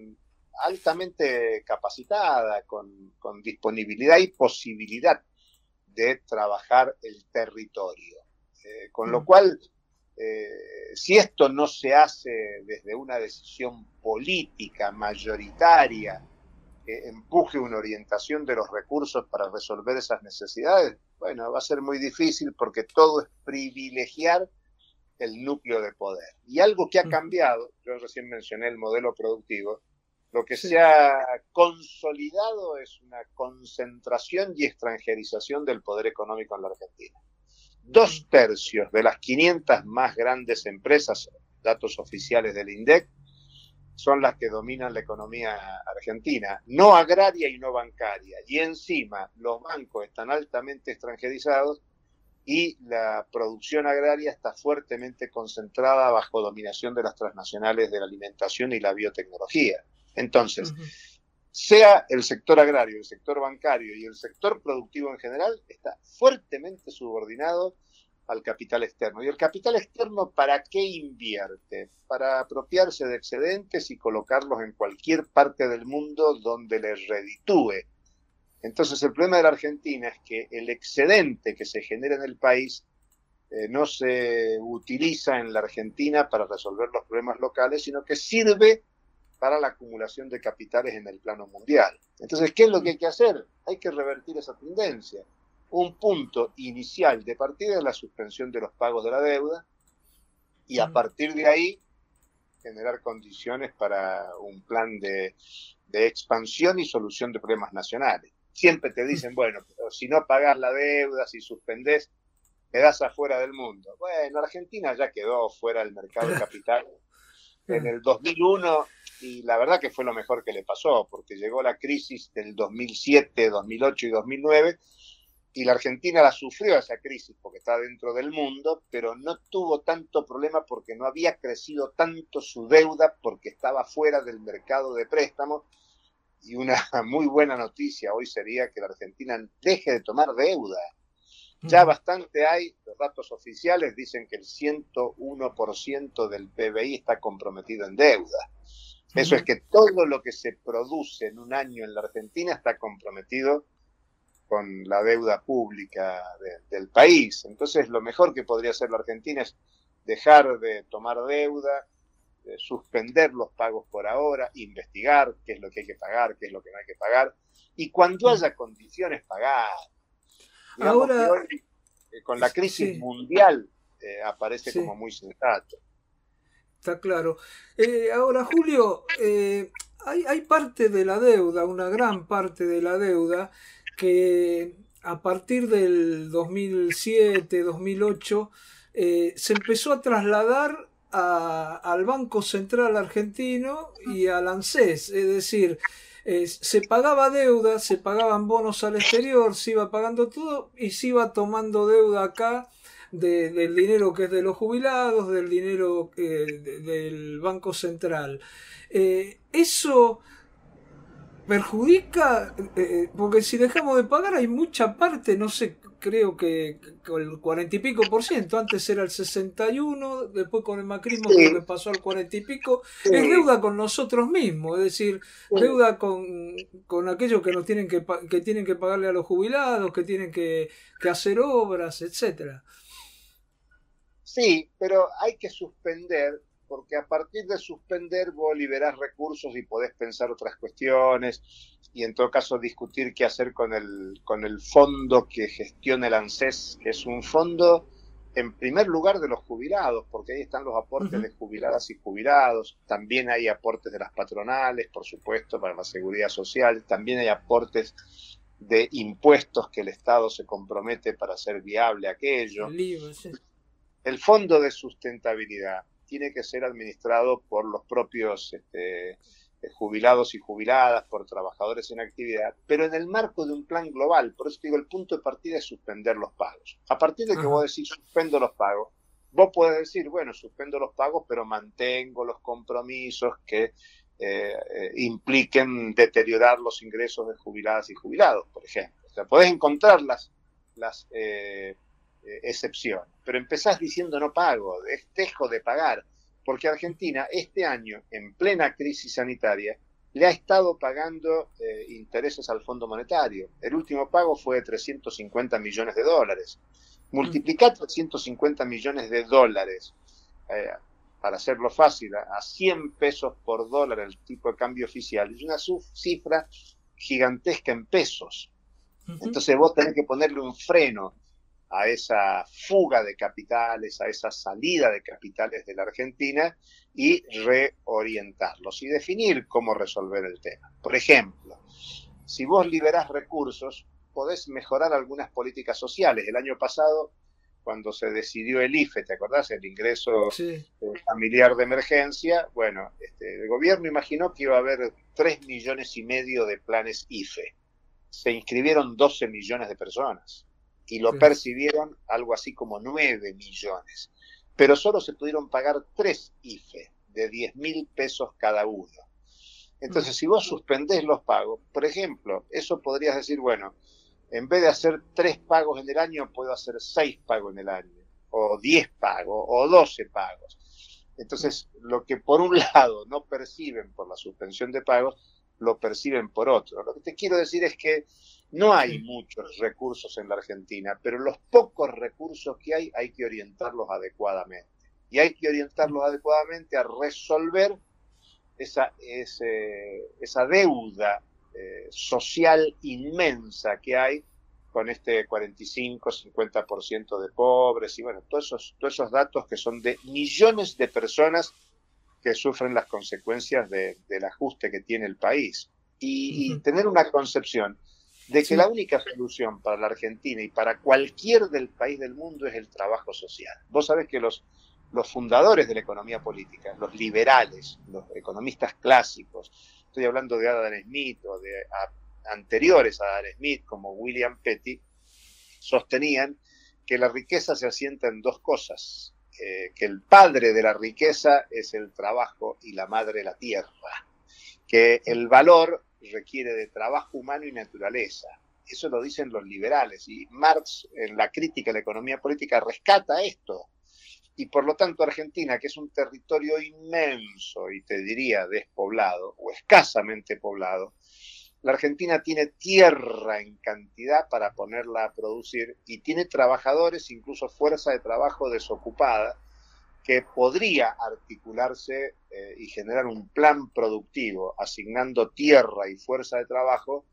altamente capacitada, con, con disponibilidad y posibilidad de trabajar el territorio. Eh, con lo cual, eh, si esto no se hace desde una decisión política mayoritaria que empuje una orientación de los recursos para resolver esas necesidades, bueno, va a ser muy difícil porque todo es privilegiar el núcleo de poder. Y algo que ha cambiado, yo recién mencioné el modelo productivo, lo que sí. se ha consolidado es una concentración y extranjerización del poder económico en la Argentina. Dos tercios de las quinientas más grandes empresas, datos oficiales del INDEC, son las que dominan la economía argentina, no agraria y no bancaria. Y encima los bancos están altamente extranjerizados y la producción agraria está fuertemente concentrada bajo dominación de las transnacionales de la alimentación y la biotecnología. Entonces, uh-huh. sea el sector agrario, el sector bancario y el sector productivo en general, está fuertemente subordinado al capital externo. ¿Y el capital externo para qué invierte? Para apropiarse de excedentes y colocarlos en cualquier parte del mundo donde les reditúe. Entonces, el problema de la Argentina es que el excedente que se genera en el país eh, no se utiliza en la Argentina para resolver los problemas locales, sino que sirve para la acumulación de capitales en el plano mundial. Entonces, ¿qué es lo que hay que hacer? Hay que revertir esa tendencia. Un punto inicial de partida es la suspensión de los pagos de la deuda y a partir de ahí generar condiciones para un plan de, de expansión y solución de problemas nacionales. Siempre te dicen, bueno, pero si no pagás la deuda, si suspendés, quedás afuera del mundo. Bueno, Argentina ya quedó fuera del mercado de capital en el dos mil uno y la verdad que fue lo mejor que le pasó, porque llegó la crisis del dos mil siete, dos mil ocho y dos mil nueve y la Argentina la sufrió esa crisis porque está dentro del mundo, pero no tuvo tanto problema porque no había crecido tanto su deuda porque estaba fuera del mercado de préstamos. Y una muy buena noticia hoy sería que la Argentina deje de tomar deuda. Ya bastante hay, los datos oficiales dicen que el ciento uno por ciento del P B I está comprometido en deuda. Eso es que todo lo que se produce en un año en la Argentina está comprometido con la deuda pública de, del país. Entonces, lo mejor que podría hacer la Argentina es dejar de tomar deuda, de suspender los pagos por ahora, investigar qué es lo que hay que pagar, qué es lo que no hay que pagar, y cuando haya condiciones, pagar. Digamos ahora, que hoy, eh, con la crisis sí. mundial, eh, aparece sí. como muy sensato. Está claro. Eh, ahora, Julio, eh, hay, hay parte de la deuda, una gran parte de la deuda, que a partir del dos mil siete, dos mil ocho, eh, se empezó a trasladar a, al Banco Central Argentino y al ANSES, es decir, eh, se pagaba deuda, se pagaban bonos al exterior, se iba pagando todo y se iba tomando deuda acá de, del dinero que es de los jubilados, del dinero eh, de, del Banco Central. Eh, eso perjudica, eh, porque si dejamos de pagar hay mucha parte, no sé creo que con el cuarenta y pico por ciento, antes era el sesenta y uno, después con el macrismo Sí. creo que pasó al cuarenta y pico, Sí. es deuda con nosotros mismos, es decir, Sí. deuda con, con aquellos que nos tienen que, pa- que tienen que pagarle a los jubilados, que tienen que, que hacer obras, etcétera. Sí, pero hay que suspender, porque a partir de suspender vos liberás recursos y podés pensar otras cuestiones y en todo caso discutir qué hacer con el, con el fondo que gestiona el ANSES, que es un fondo en primer lugar de los jubilados, porque ahí están los aportes Ujú. de jubiladas y jubilados, también hay aportes de las patronales, por supuesto, para la seguridad social, también hay aportes de impuestos que el Estado se compromete para hacer viable aquello. El I V A, sí. El fondo de sustentabilidad tiene que ser administrado por los propios este, jubilados y jubiladas, por trabajadores en actividad, pero en el marco de un plan global. Por eso digo, el punto de partida es suspender los pagos. A partir de que Ajá. vos decís suspendo los pagos, vos podés decir, bueno, suspendo los pagos, pero mantengo los compromisos que eh, eh, impliquen deteriorar los ingresos de jubiladas y jubilados, por ejemplo. O sea, podés encontrar las, las eh, eh, excepciones, pero empezás diciendo no pago, dejo de pagar, porque Argentina este año, en plena crisis sanitaria, le ha estado pagando eh, intereses al Fondo Monetario. El último pago fue de trescientos cincuenta millones de dólares. Multiplicar trescientos cincuenta millones de dólares, eh, para hacerlo fácil, a cien pesos por dólar el tipo de cambio oficial, es una cifra gigantesca en pesos. Ujú. Entonces vos tenés que ponerle un freno a esa fuga de capitales, a esa salida de capitales de la Argentina y reorientarlos y definir cómo resolver el tema. Por ejemplo, si vos liberás recursos, podés mejorar algunas políticas sociales. El año pasado, cuando se decidió el I F E, ¿te acordás? El ingreso Sí. eh, familiar de emergencia. Bueno, este, el gobierno imaginó que iba a haber tres millones y medio de planes I F E. Se inscribieron doce millones de personas y lo Sí. percibieron algo así como nueve millones. Pero solo se pudieron pagar tres I F E de diez mil pesos cada uno. Entonces, si vos suspendés los pagos, por ejemplo, eso podrías decir, bueno, en vez de hacer tres pagos en el año, puedo hacer seis pagos en el año, o diez pagos, o doce pagos. Entonces, lo que por un lado no perciben por la suspensión de pagos, lo perciben por otro. Lo que te quiero decir es que no hay Sí. muchos recursos en la Argentina, pero los pocos recursos que hay, hay que orientarlos adecuadamente. Y hay que orientarlos adecuadamente a resolver esa, ese, esa deuda eh, social inmensa que hay con este cuarenta y cinco, cincuenta por ciento de pobres y bueno, todos esos, todos esos datos que son de millones de personas que sufren las consecuencias de, del ajuste que tiene el país. Y, Ujú. y tener una concepción de que Sí. la única solución para la Argentina y para cualquier del país del mundo es el trabajo social. Vos sabés que los, los fundadores de la economía política, los liberales, los economistas clásicos, estoy hablando de Adam Smith o de a, anteriores a Adam Smith, como William Petty, sostenían que la riqueza se asienta en dos cosas, eh, que el padre de la riqueza es el trabajo y la madre la tierra, que el valor requiere de trabajo humano y naturaleza. Eso lo dicen los liberales y Marx en la crítica a la economía política rescata esto. Y por lo tanto Argentina, que es un territorio inmenso y te diría despoblado o escasamente poblado, la Argentina tiene tierra en cantidad para ponerla a producir y tiene trabajadores, incluso fuerza de trabajo desocupada, que podría articularse eh, y generar un plan productivo, asignando tierra y fuerza de trabajo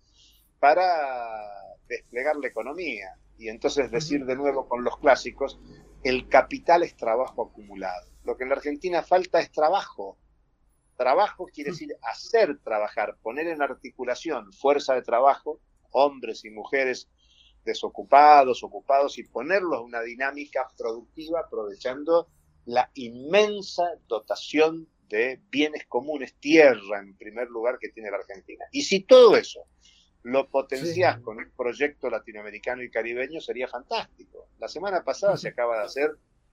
para desplegar la economía. Y entonces decir de nuevo con los clásicos, el capital es trabajo acumulado. Lo que en la Argentina falta es trabajo. Trabajo quiere decir hacer trabajar, poner en articulación fuerza de trabajo, hombres y mujeres desocupados, ocupados, y ponerlos en una dinámica productiva aprovechando la inmensa dotación de bienes comunes, tierra en primer lugar, que tiene la Argentina. Y si todo eso lo potenciás sí. con un proyecto latinoamericano y caribeño, sería fantástico. La semana pasada se acaba de hacer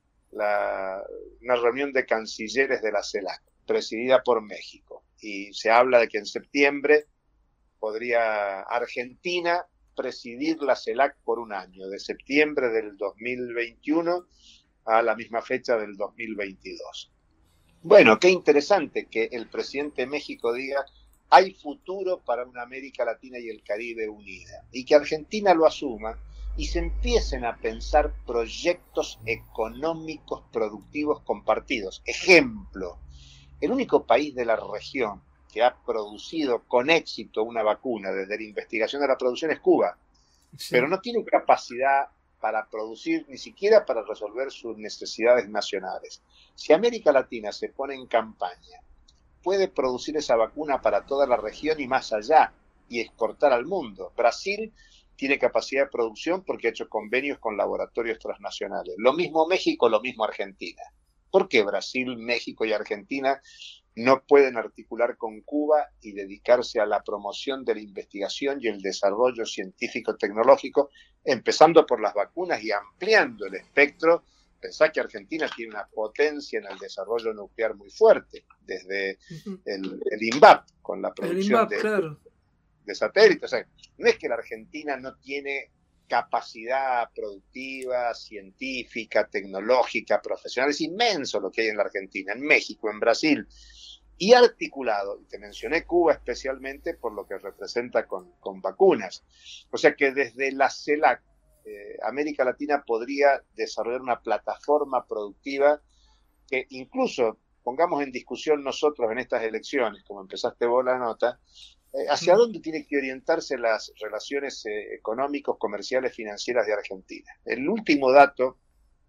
la, una reunión de cancilleres de la CELAC, presidida por México, y se habla de que en septiembre podría Argentina presidir la CELAC por un año, de septiembre del dos mil veintiuno a la misma fecha del dos mil veintidós. Bueno, qué interesante que el presidente de México diga: hay futuro para una América Latina y el Caribe unida, y que Argentina lo asuma y se empiecen a pensar proyectos económicos productivos compartidos. Ejemplo, el único país de la región que ha producido con éxito una vacuna desde la investigación a la producción es Cuba, sí. Pero no tiene capacidad para producir, ni siquiera para resolver sus necesidades nacionales. Si América Latina se pone en campaña, puede producir esa vacuna para toda la región y más allá, y exportar al mundo. Brasil tiene capacidad de producción porque ha hecho convenios con laboratorios transnacionales. Lo mismo México, lo mismo Argentina. ¿Por qué Brasil, México y Argentina no pueden articular con Cuba y dedicarse a la promoción de la investigación y el desarrollo científico-tecnológico, empezando por las vacunas y ampliando el espectro? Pensá que Argentina tiene una potencia en el desarrollo nuclear muy fuerte, desde uh-huh. el, el INVAP, con la producción INVAP, de, claro. de satélites. O sea, no es que la Argentina no tiene capacidad productiva, científica, tecnológica, profesional. Es inmenso lo que hay en la Argentina, en México, en Brasil. Y articulado, y te mencioné Cuba especialmente por lo que representa con, con vacunas. O sea que desde la CELAC, eh, América Latina podría desarrollar una plataforma productiva que incluso pongamos en discusión nosotros en estas elecciones, como empezaste vos la nota, eh, hacia mm. dónde tienen que orientarse las relaciones eh, económicos, comerciales, financieras de Argentina. El último dato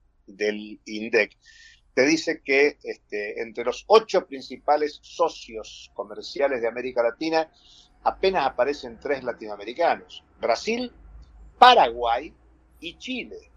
del INDEC te dice que este, entre los ocho principales socios comerciales de América Latina apenas aparecen tres latinoamericanos: Brasil, Paraguay y Chile.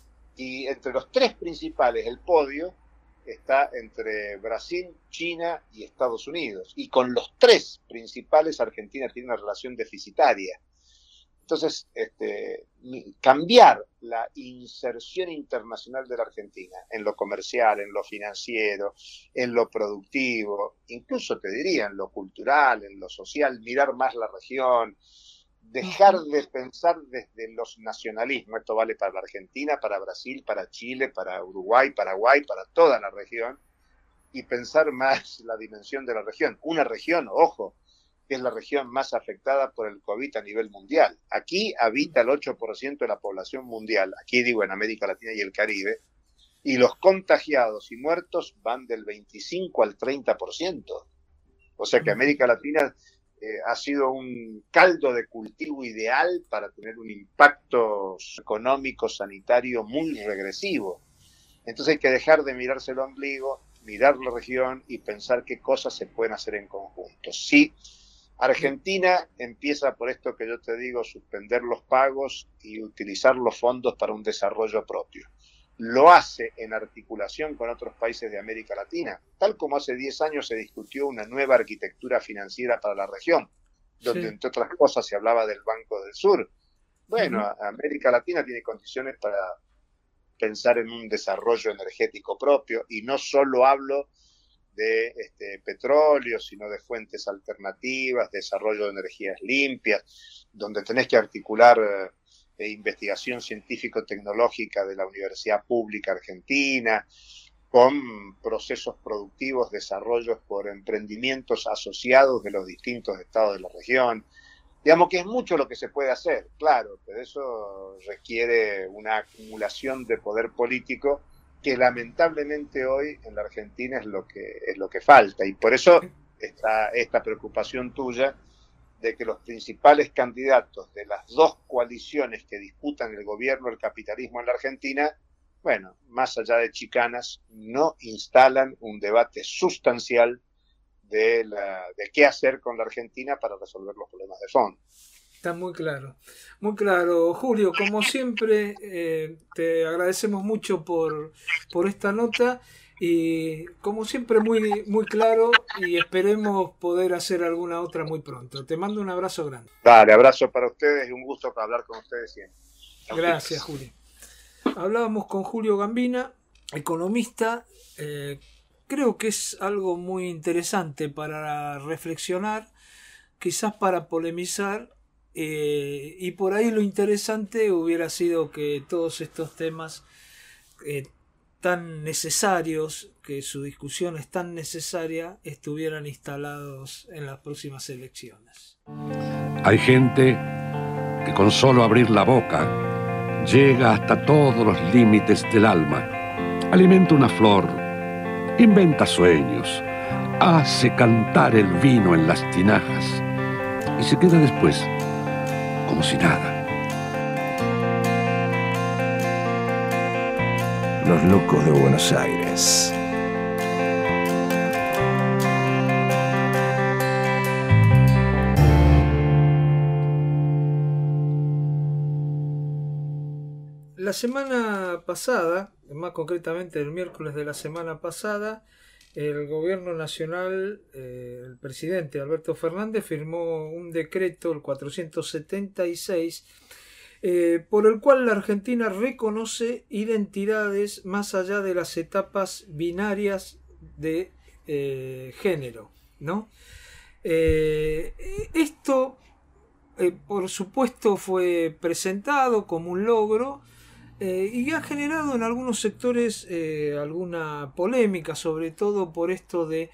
Y entre los tres principales, el podio está entre Brasil, China y Estados Unidos. Y con los tres principales, Argentina tiene una relación deficitaria. Entonces, este, cambiar la inserción internacional de la Argentina en lo comercial, en lo financiero, en lo productivo, incluso te diría en lo cultural, en lo social, mirar más la región, dejar de pensar desde los nacionalismos. Esto vale para la Argentina, para Brasil, para Chile, para Uruguay, Paraguay, para toda la región, y pensar más la dimensión de la región. Una región, ojo, que es la región más afectada por el COVID a nivel mundial. Aquí habita el ocho por ciento de la población mundial, aquí digo en América Latina y el Caribe, y los contagiados y muertos van del veinticinco al treinta por ciento. O sea que América Latina eh, ha sido un caldo de cultivo ideal para tener un impacto económico, sanitario muy regresivo. Entonces hay que dejar de mirarse el ombligo, mirar la región y pensar qué cosas se pueden hacer en conjunto. Sí, Argentina empieza por esto que yo te digo, suspender los pagos y utilizar los fondos para un desarrollo propio. Lo hace en articulación con otros países de América Latina, tal como hace diez años se discutió una nueva arquitectura financiera para la región, donde sí. entre otras cosas se hablaba del Banco del Sur. Bueno, uh-huh. América Latina tiene condiciones para pensar en un desarrollo energético propio, y no solo hablo de este, petróleo, sino de fuentes alternativas, desarrollo de energías limpias, donde tenés que articular eh, investigación científico-tecnológica de la Universidad Pública Argentina, con procesos productivos, desarrollos por emprendimientos asociados de los distintos estados de la región. Digamos que es mucho lo que se puede hacer, claro, pero eso requiere una acumulación de poder político que lamentablemente hoy en la Argentina es lo que es lo que falta, y por eso está esta preocupación tuya de que los principales candidatos de las dos coaliciones que disputan el gobierno del capitalismo en la Argentina, bueno, más allá de chicanas, no instalan un debate sustancial de, la, de qué hacer con la Argentina para resolver los problemas de fondo. Está muy claro, muy claro. Julio, como siempre, eh, te agradecemos mucho por, por esta nota, y como siempre muy, muy claro, y esperemos poder hacer alguna otra muy pronto. Te mando un abrazo grande. Dale, abrazo para ustedes y un gusto para hablar con ustedes siempre. Gracias, Julio. Hablábamos con Julio Gambina, economista. Eh, creo que es algo muy interesante para reflexionar, quizás para polemizar, Eh, y por ahí lo interesante hubiera sido que todos estos temas eh, tan necesarios, que su discusión es tan necesaria, estuvieran instalados en las próximas elecciones. Hay gente que con solo abrir la boca llega hasta todos los límites del alma, alimenta una flor, inventa sueños, hace cantar el vino en las tinajas y se queda después como si nada. Los locos de Buenos Aires. La semana pasada, más concretamente el miércoles de la semana pasada, el gobierno nacional, eh, el presidente Alberto Fernández firmó un decreto, el cuatrocientos setenta y seis, eh, por el cual la Argentina reconoce identidades más allá de las etapas binarias de eh, género, ¿no? Eh, esto, eh, por supuesto, fue presentado como un logro, Eh, y ha generado en algunos sectores eh, alguna polémica, sobre todo por esto de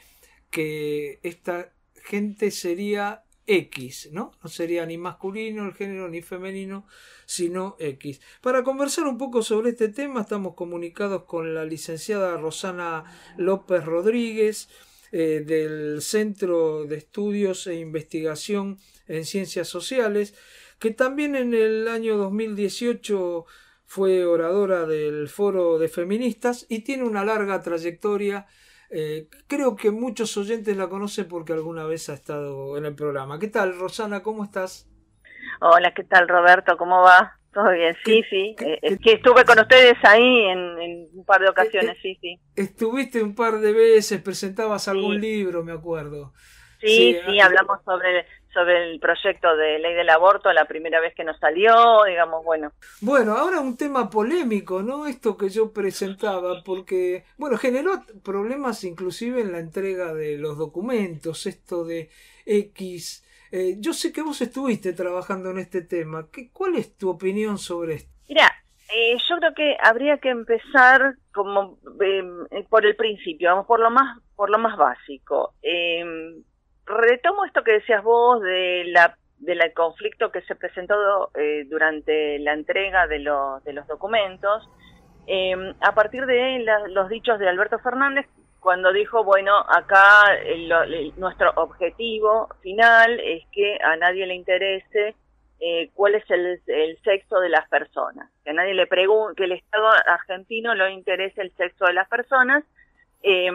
que esta gente sería X, ¿no? No sería ni masculino el género ni femenino, sino X. Para conversar un poco sobre este tema estamos comunicados con la licenciada Rosana López Rodríguez, eh, del Centro de Estudios e Investigación en Ciencias Sociales, que también en el año dos mil dieciocho fue oradora del Foro de Feministas y tiene una larga trayectoria. Eh, creo que muchos oyentes la conocen porque alguna vez ha estado en el programa. ¿Qué tal, Rosana? ¿Cómo estás? Hola, ¿qué tal, Roberto? ¿Cómo va? ¿Todo bien? Sí, ¿Qué, sí. qué, Eh, qué, que estuve con ustedes ahí en, en un par de ocasiones, eh, sí, sí. Estuviste un par de veces, presentabas algún sí. libro, me acuerdo. Sí, sí, sí, hablamos sobre, sobre el proyecto de ley del aborto la primera vez que nos salió, digamos, bueno. Bueno, ahora un tema polémico, ¿no? Esto que yo presentaba, porque, bueno, generó problemas inclusive en la entrega de los documentos, esto de X. Eh, yo sé que vos estuviste trabajando en este tema. ¿Qué, ¿Cuál es tu opinión sobre esto? Mira, eh, yo creo que habría que empezar como eh, por el principio, vamos, por lo más, por lo más básico. Eh, Retomo esto que decías vos de la del conflicto que se presentó eh, durante la entrega de los de los documentos, eh, a partir de la, los dichos de Alberto Fernández, cuando dijo, bueno, acá el, el, nuestro objetivo final es que a nadie le interese eh, cuál es el, el sexo de las personas, que a nadie le pregunte, que el Estado argentino no le interese el sexo de las personas, eh,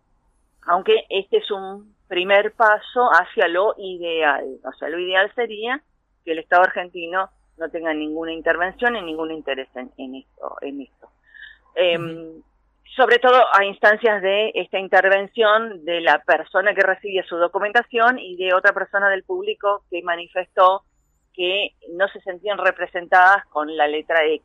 aunque este es un primer paso hacia lo ideal. O sea, lo ideal sería que el Estado argentino no tenga ninguna intervención y ningún interés en, en esto. En esto. Eh, uh-huh. Sobre todo a instancias de esta intervención de la persona que recibe su documentación y de otra persona del público que manifestó que no se sentían representadas con la letra X.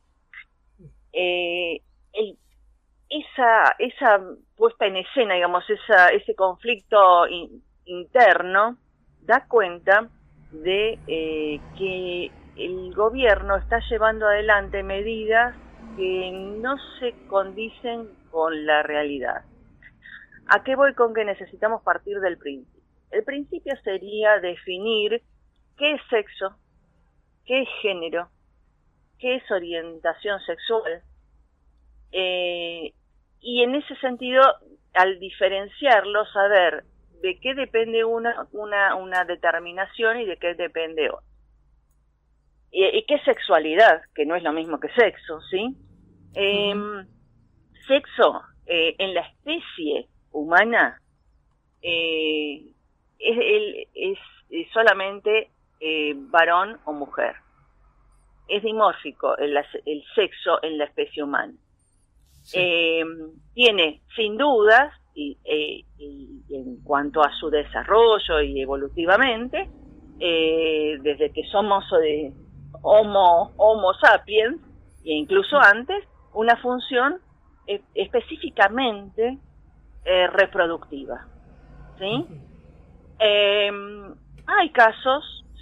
Eh, el Esa, esa puesta en escena, digamos, esa, ese conflicto in, interno, da cuenta de eh, que el gobierno está llevando adelante medidas que no se condicen con la realidad. ¿A qué voy con que necesitamos partir del principio? El principio sería definir qué es sexo, qué es género, qué es orientación sexual, Eh, y en ese sentido, al diferenciarlo, saber de qué depende una una una determinación y de qué depende otra. Y, y qué sexualidad, que no es lo mismo que sexo, ¿sí? Eh, uh-huh. Sexo eh, en la especie humana eh, es, el, es, es solamente eh, varón o mujer. Es dimórfico el, el sexo en la especie humana. Sí. Eh, tiene sin dudas y, eh, y en cuanto a su desarrollo y evolutivamente eh, desde que somos eh, homo, homo sapiens e incluso antes una función eh, específicamente eh, reproductiva, ¿sí? Uh-huh. Eh, hay casos,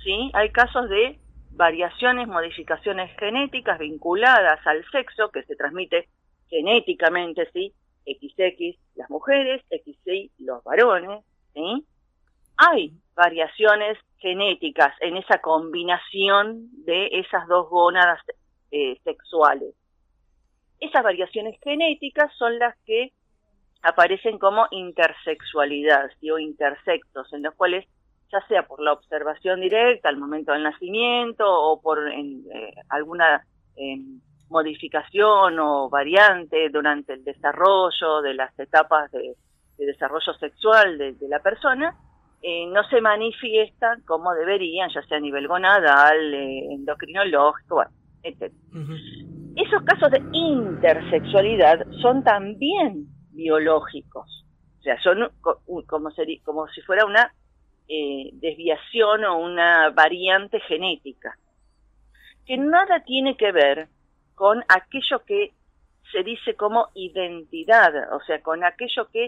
¿sí? Hay casos de variaciones, modificaciones genéticas vinculadas al sexo que se transmite genéticamente, ¿sí? equis equis las mujeres, equis y los varones, ¿sí? Hay variaciones genéticas en esa combinación de esas dos gónadas eh, sexuales. Esas variaciones genéticas son las que aparecen como intersexualidad, ¿sí? o intersexos, en los cuales, ya sea por la observación directa al momento del nacimiento o por en, eh, alguna eh, modificación o variante durante el desarrollo de las etapas de, de desarrollo sexual de, de la persona, eh, no se manifiestan como deberían, ya sea a nivel gonadal, eh, endocrinológico, bueno, etcétera. Uh-huh. Esos casos de intersexualidad son también biológicos, o sea, son como, sería, como si fuera una eh, desviación o una variante genética, que nada tiene que ver con aquello que se dice como identidad, o sea, con aquello que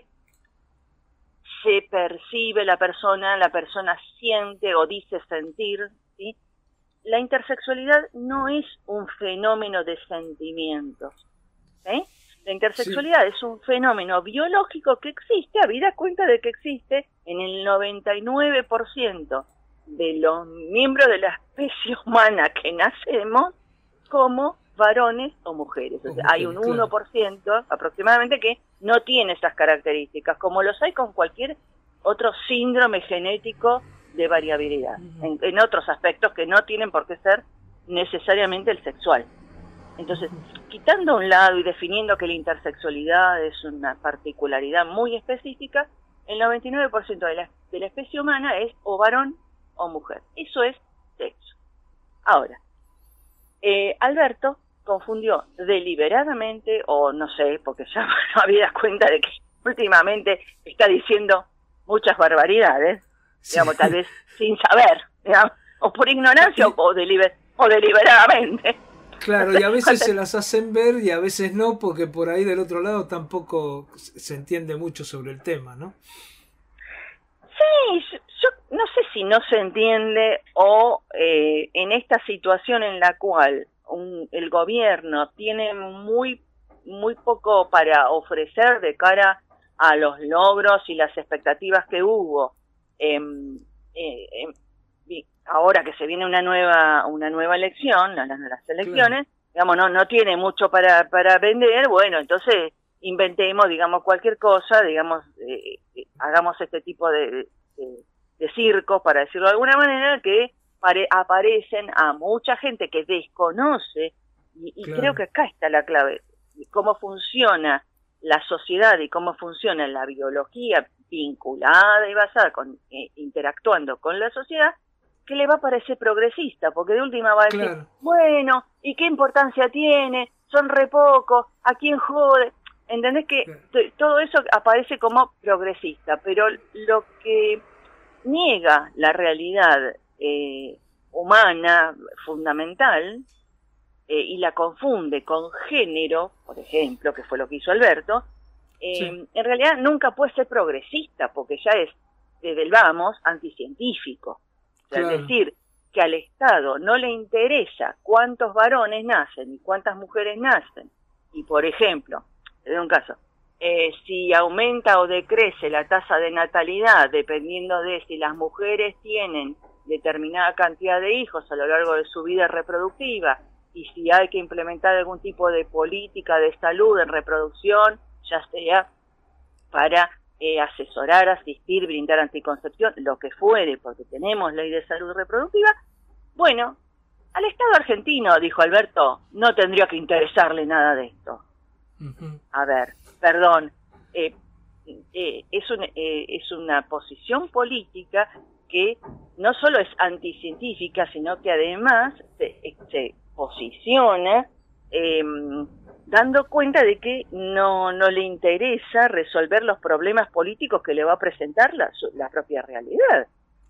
se percibe la persona, la persona siente o dice sentir, ¿sí? La intersexualidad no es un fenómeno de sentimientos, ¿sí? La intersexualidad sí. es un fenómeno biológico que existe, habida cuenta de que existe en el noventa y nueve por ciento de los miembros de la especie humana que nacemos como varones o mujeres. O sea, hay un uno por ciento aproximadamente que no tiene esas características, como los hay con cualquier otro síndrome genético de variabilidad, en, en otros aspectos que no tienen por qué ser necesariamente el sexual. Entonces, quitando a un lado y definiendo que la intersexualidad es una particularidad muy específica, el noventa y nueve por ciento de la, de la especie humana es o varón o mujer. Eso es sexo. Ahora, eh, Alberto confundió deliberadamente, o no sé, porque ya no había cuenta de que últimamente está diciendo muchas barbaridades, sí. digamos, tal vez sin saber, digamos, o por ignorancia o, deliber, o deliberadamente. Claro, y a veces se las hacen ver y a veces no, porque por ahí del otro lado tampoco se entiende mucho sobre el tema, ¿no? Sí, yo, yo no sé si no se entiende o eh, en esta situación en la cual un, el gobierno tiene muy, muy poco para ofrecer de cara a los logros y las expectativas que hubo, eh, eh, eh, ahora que se viene una nueva una nueva elección, las, las elecciones, claro. digamos, no no tiene mucho para para vender, bueno, entonces inventemos, digamos, cualquier cosa, digamos, eh, eh, hagamos este tipo de, de, de circos, para decirlo de alguna manera, que pare, aparecen a mucha gente que desconoce, y, y claro. creo que acá está la clave, cómo funciona la sociedad y cómo funciona la biología vinculada y basada, con eh, interactuando con la sociedad, que le va a parecer progresista, porque de última va a decir, claro. bueno, ¿y qué importancia tiene? Son re pocos, ¿a quién jode? ¿Entendés que claro. t- todo eso aparece como progresista? Pero lo que niega la realidad eh, humana fundamental eh, y la confunde con género, por ejemplo, que fue lo que hizo Alberto, eh, sí. en realidad nunca puede ser progresista, porque ya es, desde el vamos, anticientífico. O sea, claro. Es decir, que al Estado no le interesa cuántos varones nacen y cuántas mujeres nacen. Y, por ejemplo, te doy un caso, eh, si aumenta o decrece la tasa de natalidad, dependiendo de si las mujeres tienen determinada cantidad de hijos a lo largo de su vida reproductiva, y si hay que implementar algún tipo de política de salud en reproducción, ya sea para Eh, asesorar, asistir, brindar anticoncepción, lo que fuere, porque tenemos ley de salud reproductiva, bueno, al Estado argentino, dijo Alberto, no tendría que interesarle nada de esto. Uh-huh. A ver, perdón, eh, eh, es, un, eh, es una posición política que no solo es anticientífica, sino que además se, se posiciona eh, dando cuenta de que no no le interesa resolver los problemas políticos que le va a presentar la, la propia realidad.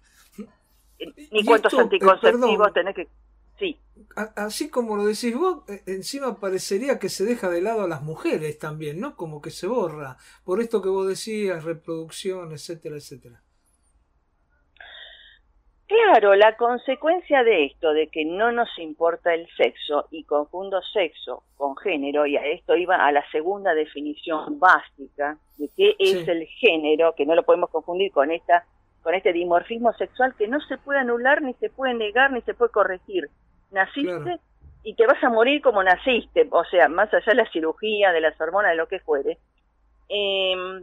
Ni cuántos esto, anticonceptivos eh, tenés que... Sí. Así como lo decís vos, encima parecería que se deja de lado a las mujeres también, ¿no? Como que se borra, por esto que vos decías, reproducción, etcétera, etcétera. Claro, la consecuencia de esto, de que no nos importa el sexo, y confundo sexo con género, y a esto iba a la segunda definición básica de qué es Sí. el género, que no lo podemos confundir con esta, con este dimorfismo sexual que no se puede anular, ni se puede negar, ni se puede corregir. Naciste Claro. y te vas a morir como naciste, o sea, más allá de la cirugía, de las hormonas, de lo que fuere. Eh,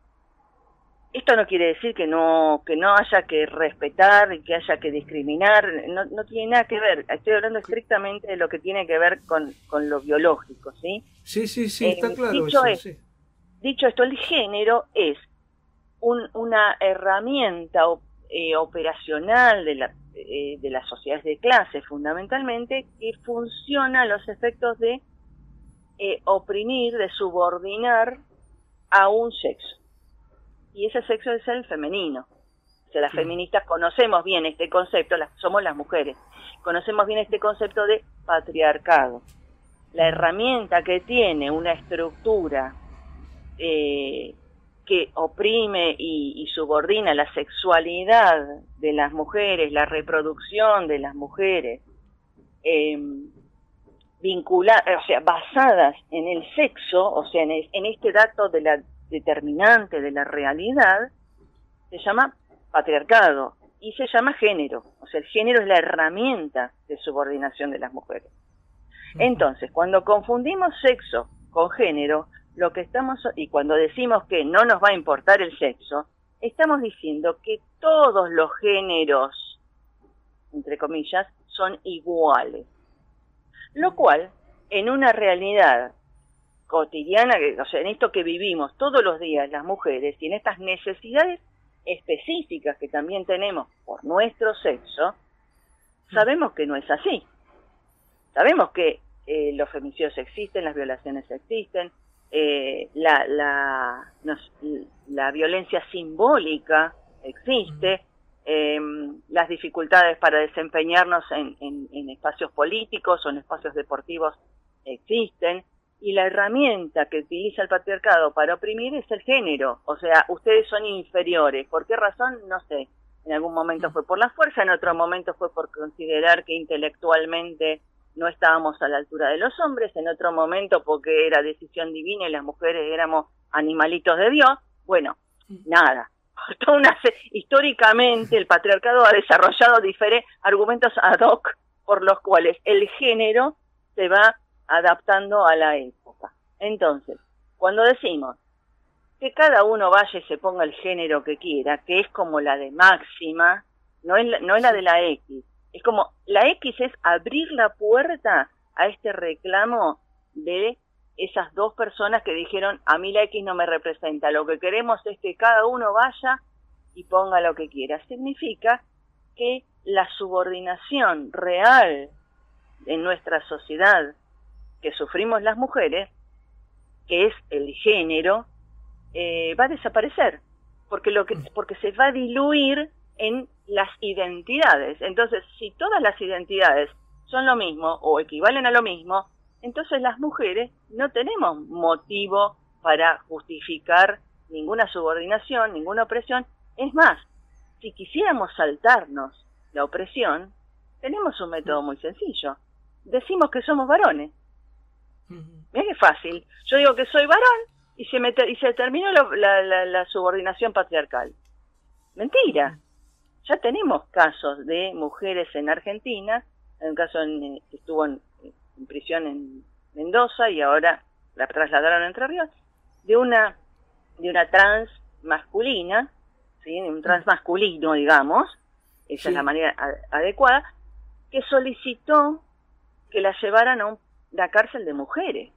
Esto no quiere decir que no que no haya que respetar y que haya que discriminar, no, no tiene nada que ver. Estoy hablando estrictamente de lo que tiene que ver con, con lo biológico, ¿sí? Sí, sí, sí, Eh, está claro dicho eso, es- sí. Dicho esto, el género es un, una herramienta op- eh, operacional de, la, eh, de las sociedades de clase, fundamentalmente, que funciona a los efectos de eh, oprimir, de subordinar a un sexo. Y ese sexo es el femenino. O sea, las Sí. feministas conocemos bien este concepto, las, somos las mujeres, conocemos bien este concepto de patriarcado. La herramienta que tiene una estructura eh, que oprime y, y subordina la sexualidad de las mujeres, la reproducción de las mujeres, eh, vincula, o sea, basadas en el sexo, o sea, en, el- en este dato de la determinante de la realidad, se llama patriarcado y se llama género. O sea, el género es la herramienta de subordinación de las mujeres. Entonces, cuando confundimos sexo con género, lo que estamos, y cuando decimos que no nos va a importar el sexo, estamos diciendo que todos los géneros, entre comillas, son iguales. Lo cual, en una realidad cotidiana, que- o sea, en esto que vivimos todos los días las mujeres, y en estas necesidades específicas que también tenemos por nuestro sexo, sabemos que no es así. Sabemos que eh, los femicidios existen, las violaciones existen, eh, la, la, nos- la violencia simbólica existe, eh, las dificultades para desempeñarnos en, en, en espacios políticos o en espacios deportivos existen, y la herramienta que utiliza el patriarcado para oprimir es el género. O sea, ustedes son inferiores. ¿Por qué razón? No sé. En algún momento fue por la fuerza, en otro momento fue por considerar que intelectualmente no estábamos a la altura de los hombres, en otro momento porque era decisión divina y las mujeres éramos animalitos de Dios. Bueno, nada. Toda una se- históricamente el patriarcado ha desarrollado diferentes argumentos ad hoc por los cuales el género se va adaptando a la época. Entonces, cuando decimos que cada uno vaya y se ponga el género que quiera, que es como la de máxima, no es la, no es la de la X, es como la X es abrir la puerta a este reclamo de esas dos personas que dijeron, a mí la X no me representa, lo que queremos es que cada uno vaya y ponga lo que quiera. Significa que la subordinación real en nuestra sociedad que sufrimos las mujeres, que es el género, eh, va a desaparecer, porque lo que porque se va a diluir en las identidades. Entonces, si todas las identidades son lo mismo o equivalen a lo mismo, entonces las mujeres no tenemos motivo para justificar ninguna subordinación, ninguna opresión. Es más, si quisiéramos saltarnos la opresión, tenemos un método muy sencillo. Decimos que somos varones. Mira qué fácil. Yo digo que soy varón y se me ter- y se terminó la, la, la, la subordinación patriarcal. Mentira. Ya tenemos casos de mujeres en Argentina, hay un caso en, eh, que estuvo en, en prisión en Mendoza y ahora la trasladaron a Entre Ríos, de una de una trans masculina, ¿sí? De un trans masculino, digamos, esa Sí. es la manera a- adecuada, que solicitó que la llevaran a un la cárcel de mujeres.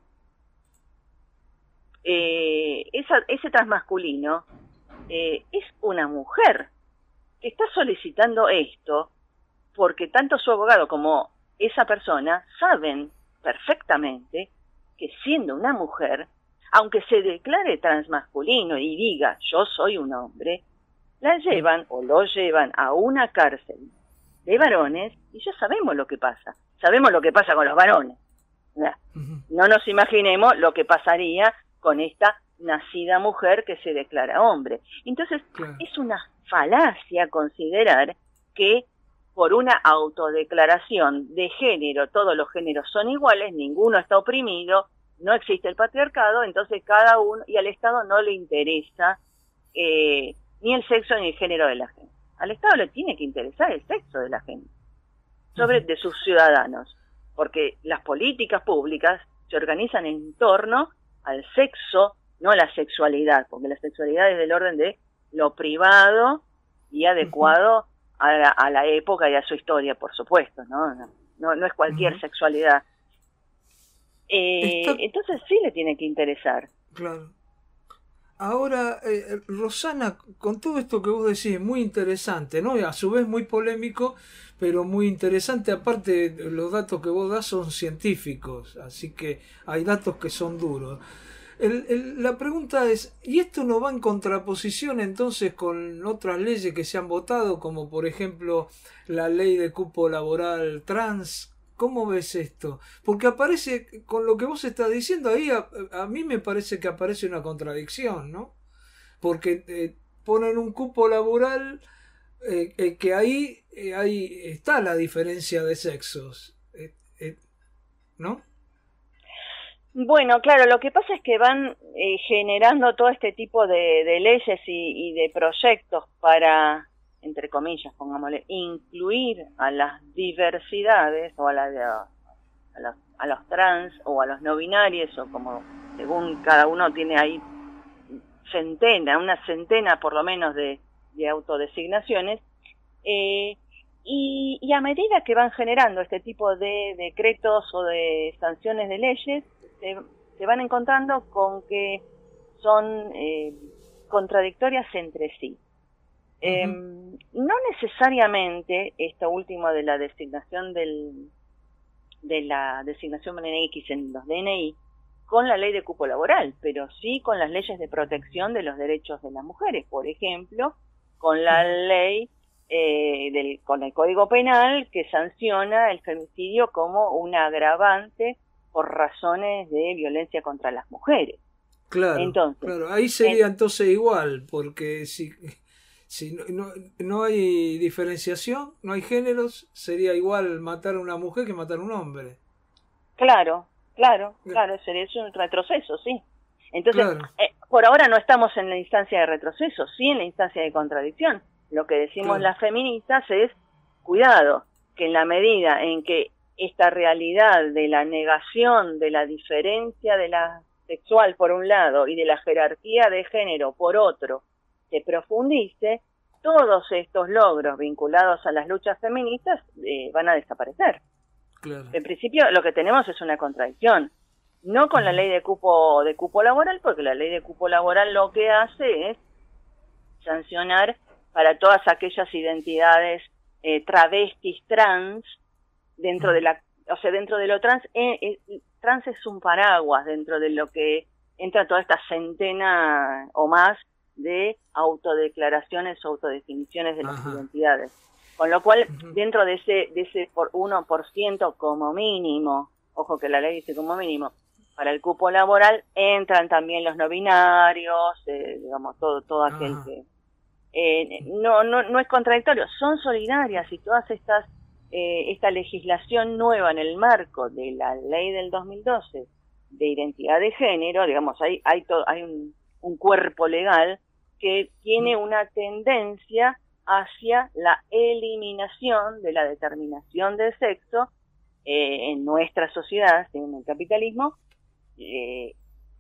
Eh, esa, ese transmasculino eh, es una mujer que está solicitando esto porque tanto su abogado como esa persona saben perfectamente que siendo una mujer, aunque se declare transmasculino y diga yo soy un hombre, la llevan o lo llevan a una cárcel de varones y ya sabemos lo que pasa. Sabemos lo que pasa con los varones. No nos imaginemos lo que pasaría con esta nacida mujer que se declara hombre. Entonces, Claro. es una falacia considerar que por una autodeclaración de género, todos los géneros son iguales, ninguno está oprimido, no existe el patriarcado, entonces cada uno, y al Estado no le interesa eh, ni el sexo ni el género de la gente. Al Estado le tiene que interesar el sexo de la gente, sobre de sus ciudadanos, porque las políticas públicas se organizan en torno al sexo, no a la sexualidad, porque la sexualidad es del orden de lo privado y adecuado a la, a la época y a su historia, por supuesto, ¿no? No, no, no es cualquier uh-huh. sexualidad. Eh, Está... Entonces sí le tiene que interesar. Claro. Ahora, eh, Rosana, con todo esto que vos decís, muy interesante, ¿no? Y a su vez muy polémico, pero muy interesante. Aparte, los datos que vos das son científicos, así que hay datos que son duros. El, el, la pregunta es, ¿y esto no va en contraposición entonces con otras leyes que se han votado, como por ejemplo la ley de cupo laboral trans? ¿Cómo ves esto? Porque aparece, con lo que vos estás diciendo ahí, a, a mí me parece que aparece una contradicción, ¿no? Porque eh, ponen un cupo laboral eh, eh, que ahí, eh, ahí está la diferencia de sexos, eh, eh, ¿no? Bueno, claro, lo que pasa es que van eh, generando todo este tipo de, de leyes y, y de proyectos para, entre comillas, pongámosle, incluir a las diversidades o a, la, a, los, a los trans o a los no binarios, o como según cada uno tiene ahí centena, una centena por lo menos de, de autodesignaciones, eh, y, y a medida que van generando este tipo de decretos o de sanciones de leyes, se, se van encontrando con que son eh, contradictorias entre sí. Uh-huh. Eh, no necesariamente esto último de la designación del de la designación X en los D N I con la ley de cupo laboral, pero sí con las leyes de protección de los derechos de las mujeres, por ejemplo, con la ley eh, del con el Código Penal que sanciona el femicidio como un agravante por razones de violencia contra las mujeres. Claro, entonces, claro. Ahí sería en, entonces igual, porque si Si no, no, no hay diferenciación, no hay géneros, sería igual matar a una mujer que matar a un hombre. Claro, claro, claro, sería un retroceso, sí. Entonces, claro. eh, por ahora no estamos en la instancia de retroceso, sí en la instancia de contradicción. Lo que decimos claro. las feministas es, cuidado, que en la medida en que esta realidad de la negación de la diferencia de la sexual por un lado y de la jerarquía de género por otro, se profundice, todos estos logros vinculados a las luchas feministas eh, van a desaparecer. Claro. En principio lo que tenemos es una contradicción, no con la ley de cupo de cupo laboral, porque la ley de cupo laboral lo que hace es sancionar para todas aquellas identidades eh, travestis trans dentro de la, o sea, dentro de lo trans, eh, eh, trans es un paraguas dentro de lo que entra toda esta centena o más de autodeclaraciones o autodefiniciones de las Ajá. identidades. Con lo cual, uh-huh. dentro de ese de ese por uno por ciento como mínimo, ojo que la ley dice como mínimo, para el cupo laboral entran también los no binarios, eh, digamos, todo todo aquel Ajá. que... Eh, no, no, no es contradictorio, son solidarias y todas estas, eh, esta legislación nueva en el marco de la ley del dos mil doce de identidad de género, digamos, hay, hay, to, hay un, un cuerpo legal que tiene una tendencia hacia la eliminación de la determinación del sexo eh, en nuestra sociedad, en el capitalismo, eh,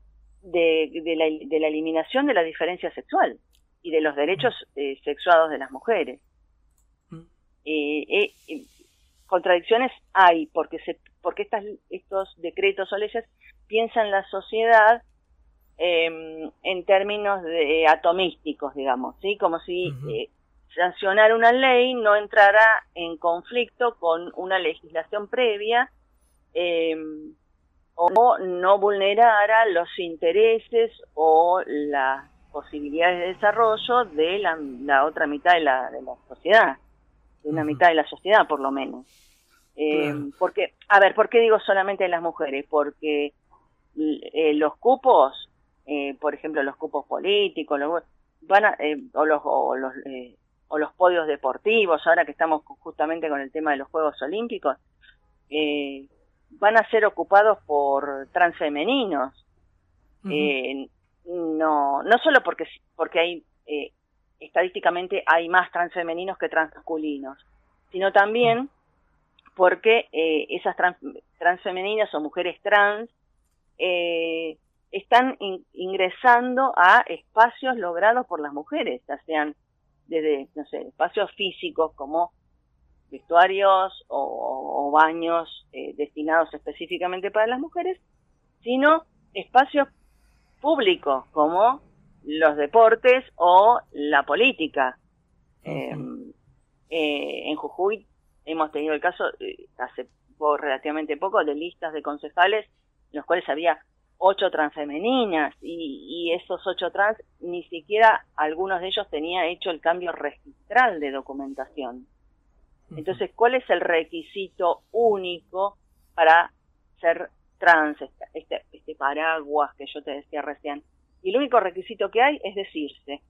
de, de, la, de la eliminación de la diferencia sexual y de los derechos eh, sexuados de las mujeres. Eh, eh, eh, contradicciones hay, porque se porque estas, estos decretos o leyes piensan la sociedad eh, en términos de, eh, atomísticos, digamos, ¿sí? Como si uh-huh. eh, sancionar una ley no entrara en conflicto con una legislación previa eh, o no vulnerara los intereses o las posibilidades de desarrollo de la, la otra mitad de la, de la sociedad, de una uh-huh. mitad de la sociedad por lo menos. Eh, claro. Porque, a ver, ¿por qué digo solamente de las mujeres? Porque eh, los cupos, eh, por ejemplo, los cupos políticos, los, van a, eh, o los, o los eh, o los podios deportivos, ahora que estamos justamente con el tema de los Juegos Olímpicos, eh, van a ser ocupados por transfemeninos. Uh-huh. eh, no no solo porque porque hay eh, estadísticamente hay más transfemeninos que transmasculinos, sino también uh-huh. porque eh, esas trans, transfemeninas o mujeres trans eh, están in, ingresando a espacios logrados por las mujeres, ya sean desde, no sé, espacios físicos como vestuarios o, o baños eh, destinados específicamente para las mujeres, sino espacios públicos como los deportes o la política. Uh-huh. eh, eh, en Jujuy hemos tenido el caso, eh, hace por relativamente poco, de listas de concejales en los cuales había ocho transfemeninas y, y esos ocho trans, ni siquiera algunos de ellos tenían hecho el cambio registral de documentación. Entonces, ¿cuál es el requisito único para ser trans, este, este paraguas que yo te decía recién? Y el único requisito que hay es decirse.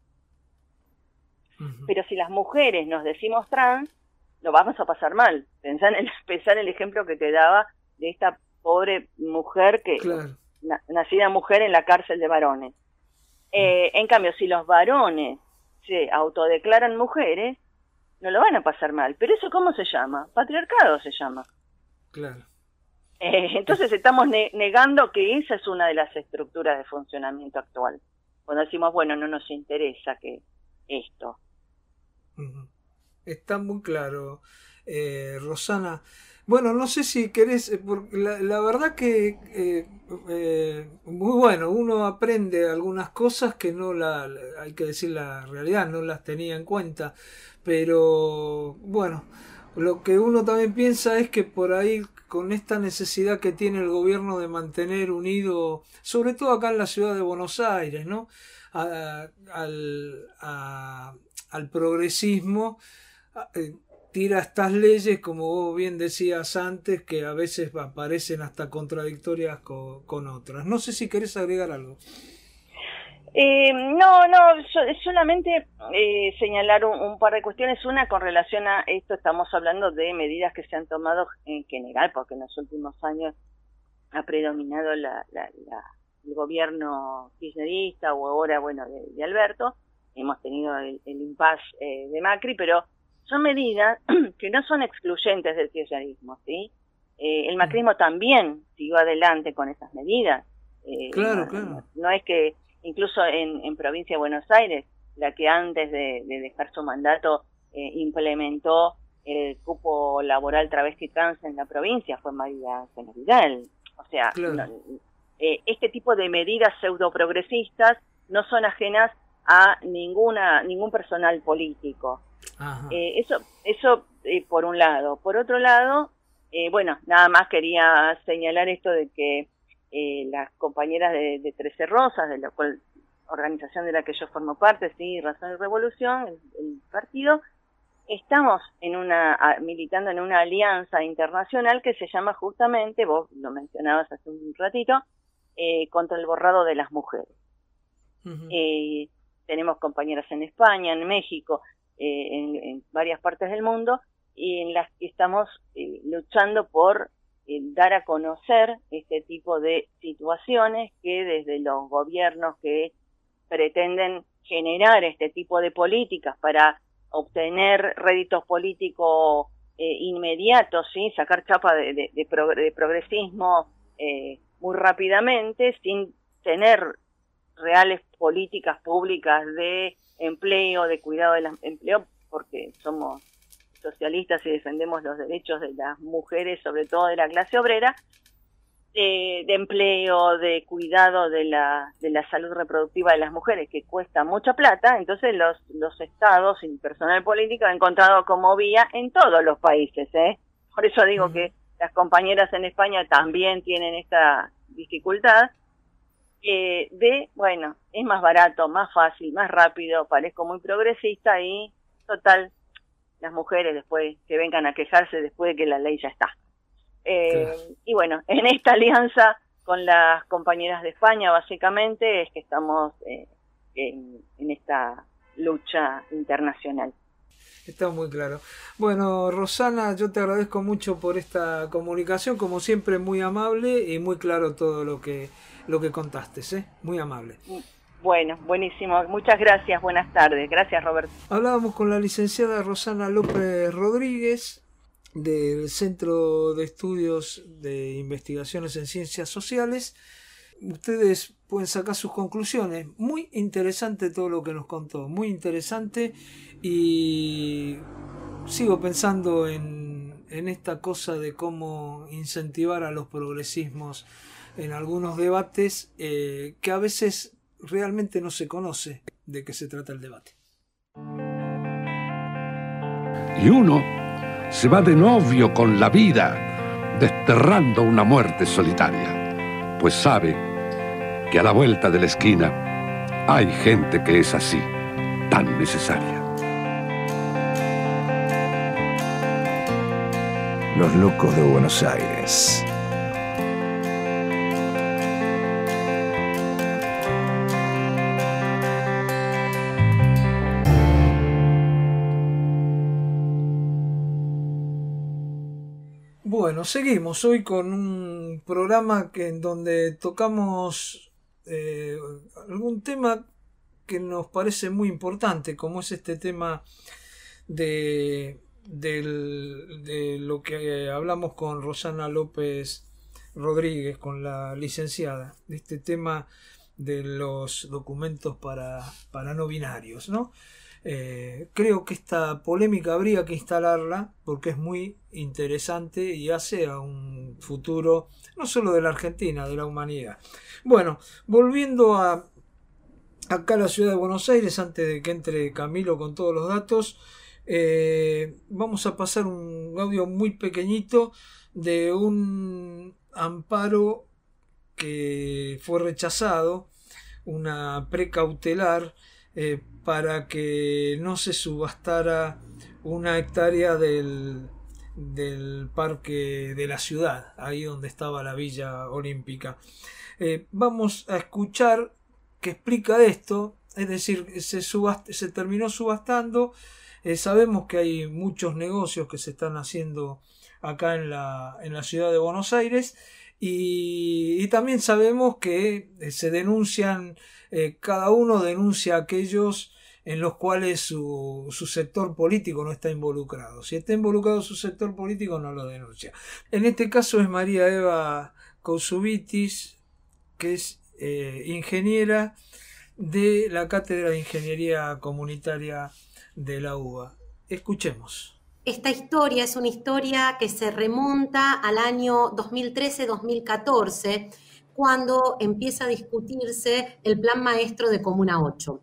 Uh-huh. Pero si las mujeres nos decimos trans, lo vamos a pasar mal. Pensá en el, pensá en el ejemplo que te daba de esta pobre mujer que claro. na, nacida mujer en la cárcel de varones. Eh, en cambio, si los varones se autodeclaran mujeres, no lo van a pasar mal. ¿Pero eso cómo se llama? Patriarcado se llama. Claro. Eh, entonces estamos ne- negando que esa es una de las estructuras de funcionamiento actual. Cuando decimos, bueno, no nos interesa que esto. Uh-huh. Está muy claro, eh, Rosana. Bueno, no sé si querés, eh, porque la, la verdad que eh, eh, muy bueno, uno aprende algunas cosas que no la, hay que decir la realidad, no las tenía en cuenta, pero bueno, lo que uno también piensa es que por ahí con esta necesidad que tiene el gobierno de mantener unido, sobre todo acá en la ciudad de Buenos Aires, ¿no? A, al, a, al progresismo, a, eh, tira estas leyes, como vos bien decías antes, que a veces aparecen hasta contradictorias con, con otras. No sé si querés agregar algo. Eh, no, no, so, solamente eh, señalar un, un par de cuestiones. Una, con relación a esto, estamos hablando de medidas que se han tomado en general, porque en los últimos años ha predominado la, la, la, el gobierno kirchnerista, o ahora, bueno, de, de Alberto. Hemos tenido el, el impasse eh, de Macri, pero son medidas que no son excluyentes del kirchnerismo, ¿sí? Eh, el macrismo también siguió adelante con esas medidas. Eh, claro, no, claro. No, no es que, incluso en, en provincia de Buenos Aires, la que antes de, de dejar su mandato eh, implementó el cupo laboral travesti trans en la provincia, fue María Vidal. O sea, claro. no, eh, este tipo de medidas pseudoprogresistas no son ajenas a ninguna ningún personal político. Eh, eso eso eh, por un lado. Por otro lado, eh, bueno, nada más quería señalar esto de que eh, las compañeras de, de Trece Rosas, de la cual organización de la que yo formo parte, sí, Razón y Revolución, el, el partido, estamos en una a, militando en una alianza internacional que se llama justamente, vos lo mencionabas hace un ratito, eh, contra el borrado de las mujeres. Uh-huh. Eh, tenemos compañeras en España, en México, eh, en, en varias partes del mundo, y en las que estamos eh, luchando por eh, dar a conocer este tipo de situaciones que desde los gobiernos que pretenden generar este tipo de políticas para obtener réditos políticos eh, inmediatos, ¿sí? Sacar chapa de, de, de, prog- de progresismo eh, muy rápidamente, sin tener reales políticas públicas de empleo, de cuidado del empleo, porque somos socialistas y defendemos los derechos de las mujeres, sobre todo de la clase obrera, de, de empleo, de cuidado de la de la salud reproductiva de las mujeres, que cuesta mucha plata. Entonces los los estados y personal político han encontrado como vía en todos los países, ¿eh? Por eso digo uh-huh. que las compañeras en España también tienen esta dificultad eh, de, bueno, es más barato, más fácil, más rápido, parezco muy progresista y total, las mujeres después que vengan a quejarse después de que la ley ya está. Eh, claro. Y bueno, en esta alianza con las compañeras de España básicamente es que estamos eh, en, en esta lucha internacional. Está muy claro. Bueno, Rosana, yo te agradezco mucho por esta comunicación, como siempre muy amable y muy claro todo lo que lo que contaste, ¿eh? Muy amable. Bueno, buenísimo. Muchas gracias. Buenas tardes. Gracias, Roberto. Hablábamos con la licenciada Rosana López Rodríguez del Centro de Estudios de Investigaciones en Ciencias Sociales. Ustedes pueden sacar sus conclusiones. Muy interesante todo lo que nos contó, muy interesante, y sigo pensando en, en esta cosa de cómo incentivar a los progresismos en algunos debates eh, que a veces realmente no se conoce de qué se trata el debate. Y uno se va de novio con la vida, desterrando una muerte solitaria, pues sabe que a la vuelta de la esquina hay gente que es así, tan necesaria. Los locos de Buenos Aires. Bueno, seguimos hoy con un programa que, en donde tocamos eh, algún tema que nos parece muy importante, como es este tema de, del, de lo que hablamos con Rosana López Rodríguez, con la licenciada, de este tema de los documentos para, para no binarios, ¿no? Eh, creo que esta polémica habría que instalarla porque es muy interesante y hace a un futuro no solo de la Argentina, de la humanidad. Bueno, volviendo a acá a la ciudad de Buenos Aires, antes de que entre Camilo con todos los datos, eh, vamos a pasar un audio muy pequeñito de un amparo que fue rechazado, una precautelar, eh, para que no se subastara una hectárea del, del parque de la ciudad, ahí donde estaba la Villa Olímpica. Eh, vamos a escuchar qué explica esto, es decir, se, subast se terminó subastando. Eh, sabemos que hay muchos negocios que se están haciendo acá en la, en la ciudad de Buenos Aires, y, y también sabemos que eh, se denuncian, eh, cada uno denuncia a aquellos en los cuales su, su sector político no está involucrado. Si está involucrado su sector político, no lo denuncia. En este caso es María Eva Cousubitis, que es eh, ingeniera de la Cátedra de Ingeniería Comunitaria de la U B A. Escuchemos. Esta historia es una historia que se remonta al año dos mil trece dos mil catorce, cuando empieza a discutirse el Plan Maestro de Comuna ocho.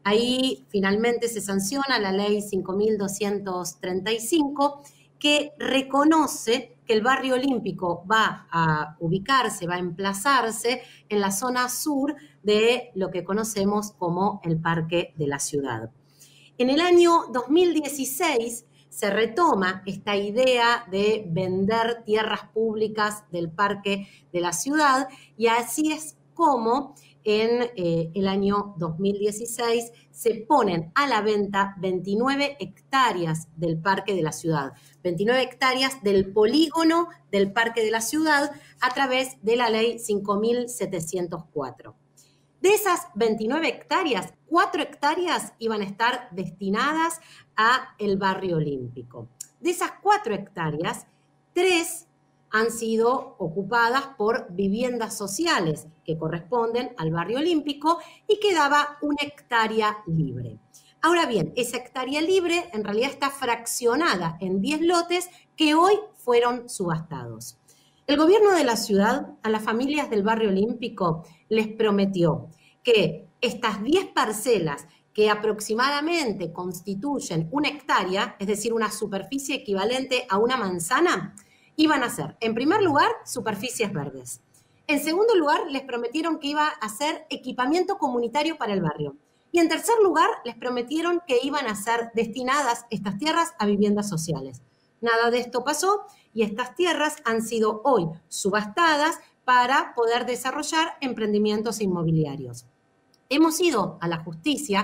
Ahí finalmente se sanciona la ley cinco mil doscientos treinta y cinco, que reconoce que el barrio olímpico va a ubicarse, va a emplazarse en la zona sur de lo que conocemos como el Parque de la Ciudad. En el año dos mil dieciséis se retoma esta idea de vender tierras públicas del Parque de la Ciudad, y así es como en eh, el año dos mil dieciséis se ponen a la venta veintinueve hectáreas del Parque de la Ciudad, veintinueve hectáreas del polígono del Parque de la Ciudad a través de la ley cinco mil setecientos cuatro. De esas veintinueve hectáreas, cuatro hectáreas iban a estar destinadas a el barrio olímpico. De esas cuatro hectáreas, tres han sido ocupadas por viviendas sociales que corresponden al barrio olímpico, y quedaba una hectárea libre. Ahora bien, esa hectárea libre en realidad está fraccionada en diez lotes que hoy fueron subastados. El gobierno de la ciudad a las familias del barrio olímpico les prometió que estas diez parcelas, que aproximadamente constituyen una hectárea, es decir, una superficie equivalente a una manzana, iban a ser, en primer lugar, superficies verdes. En segundo lugar, les prometieron que iba a ser equipamiento comunitario para el barrio. Y en tercer lugar, les prometieron que iban a ser destinadas estas tierras a viviendas sociales. Nada de esto pasó, y estas tierras han sido hoy subastadas para poder desarrollar emprendimientos inmobiliarios. Hemos ido a la justicia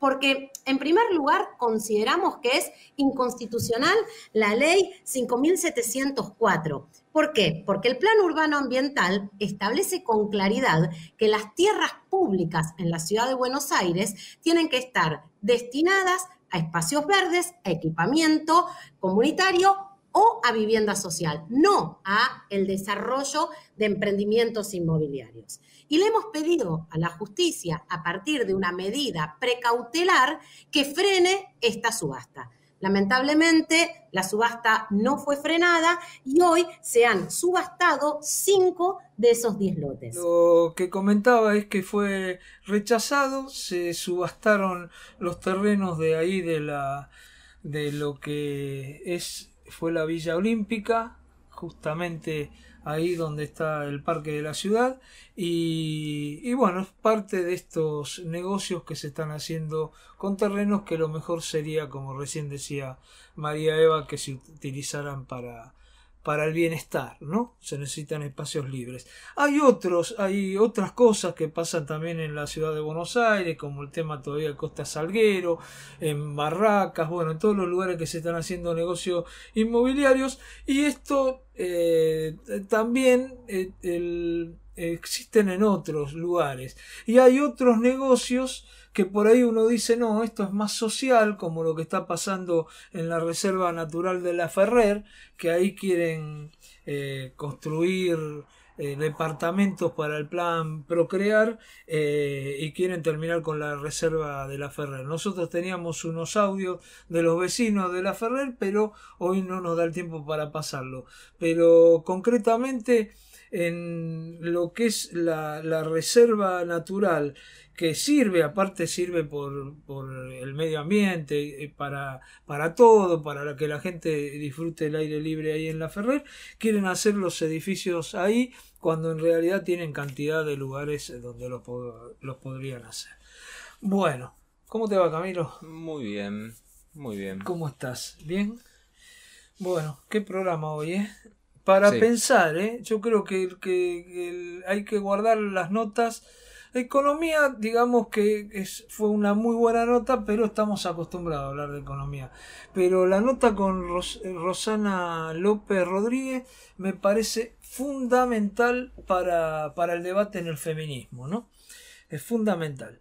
porque en primer lugar consideramos que es inconstitucional la ley cinco mil setecientos cuatro. ¿Por qué? Porque el Plan Urbano Ambiental establece con claridad que las tierras públicas en la ciudad de Buenos Aires tienen que estar destinadas a espacios verdes, a equipamiento comunitario o a vivienda social, no a el desarrollo de emprendimientos inmobiliarios. Y le hemos pedido a la justicia, a partir de una medida precautelar, que frene esta subasta. Lamentablemente, la subasta no fue frenada y hoy se han subastado cinco de esos diez lotes. Lo que comentaba es que fue rechazado, se subastaron los terrenos de ahí de la de lo que es fue la Villa Olímpica, justamente ahí donde está el parque de la ciudad, y, y bueno, es parte de estos negocios que se están haciendo con terrenos que lo mejor sería, como recién decía María Eva, que se utilizaran para, para el bienestar, ¿no? Se necesitan espacios libres. Hay otros, hay otras cosas que pasan también en la ciudad de Buenos Aires, como el tema todavía de Costa Salguero, en Barracas, bueno, en todos los lugares que se están haciendo negocios inmobiliarios, y esto eh, también eh, el, existen en otros lugares. Y hay otros negocios que por ahí uno dice, no, esto es más social, como lo que está pasando en la Reserva Natural de La Ferrer, que ahí quieren eh, construir eh, departamentos para el plan Procrear eh, y quieren terminar con la Reserva de La Ferrer. Nosotros teníamos unos audios de los vecinos de La Ferrer, pero hoy no nos da el tiempo para pasarlo. Pero concretamente en lo que es la, la Reserva Natural, que sirve, aparte sirve por, por el medio ambiente, para, para todo, para que la gente disfrute el aire libre ahí en La Ferrer, quieren hacer los edificios ahí, cuando en realidad tienen cantidad de lugares donde los, los podrían hacer. Bueno, ¿cómo te va, Camilo? Muy bien, muy bien. ¿Cómo estás? ¿Bien? Bueno, qué programa hoy, ¿eh? Para Sí. pensar, ¿eh? Yo creo que, que, que el- hay que guardar las notas. La economía, digamos que es, fue una muy buena nota, pero estamos acostumbrados a hablar de economía. Pero la nota con Ros- Rosana López Rodríguez me parece fundamental para, para el debate en el feminismo, ¿no? Es fundamental.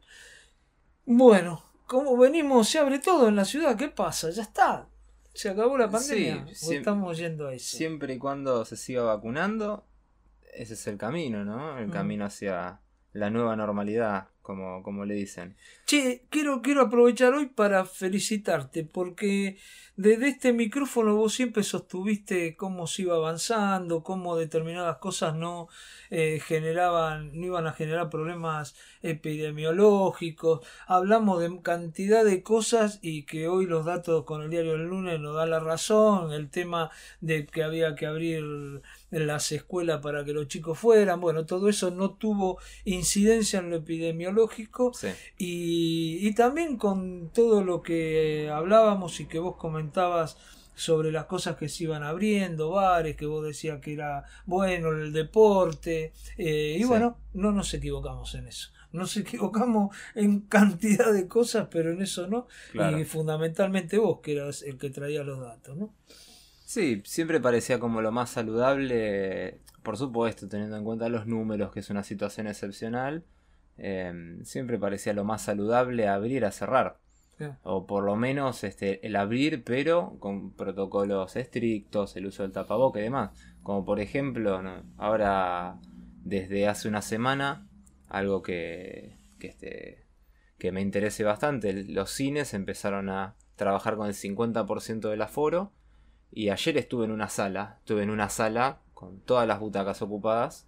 Bueno, como venimos, se abre todo en la ciudad, ¿qué pasa? Ya está. Se acabó la pandemia. Sí, ¿O siem- estamos yendo a eso? Siempre y cuando se siga vacunando, ese es el camino, ¿no? El Mm. camino hacia la nueva normalidad, como, como le dicen. Che, quiero, quiero aprovechar hoy para felicitarte, porque desde este micrófono vos siempre sostuviste cómo se iba avanzando, cómo determinadas cosas no eh, generaban, no iban a generar problemas epidemiológicos. Hablamos de cantidad de cosas y que hoy los datos con el diario del lunes nos da la razón. El tema de que había que abrir las escuelas para que los chicos fueran, bueno, todo eso no tuvo incidencia en lo epidemiológico. Sí. Y, y también con todo lo que hablábamos y que vos comentabas sobre las cosas que se iban abriendo, bares, que vos decías que era bueno, el deporte, eh, y Sí. bueno, no nos equivocamos en eso. Nos equivocamos en cantidad de cosas, pero en eso no. Claro. Y fundamentalmente vos, que eras el que traía los datos, ¿no? Sí, siempre parecía como lo más saludable, por supuesto, teniendo en cuenta los números, que es una situación excepcional, eh, siempre parecía lo más saludable abrir a cerrar. Sí. O por lo menos este, el abrir, pero con protocolos estrictos, el uso del tapaboca y demás. Como por ejemplo, ¿no? Ahora desde hace una semana, algo que, que, este, que me interese bastante, los cines empezaron a trabajar con el cincuenta por ciento del aforo. Y ayer estuve en una sala, estuve en una sala con todas las butacas ocupadas.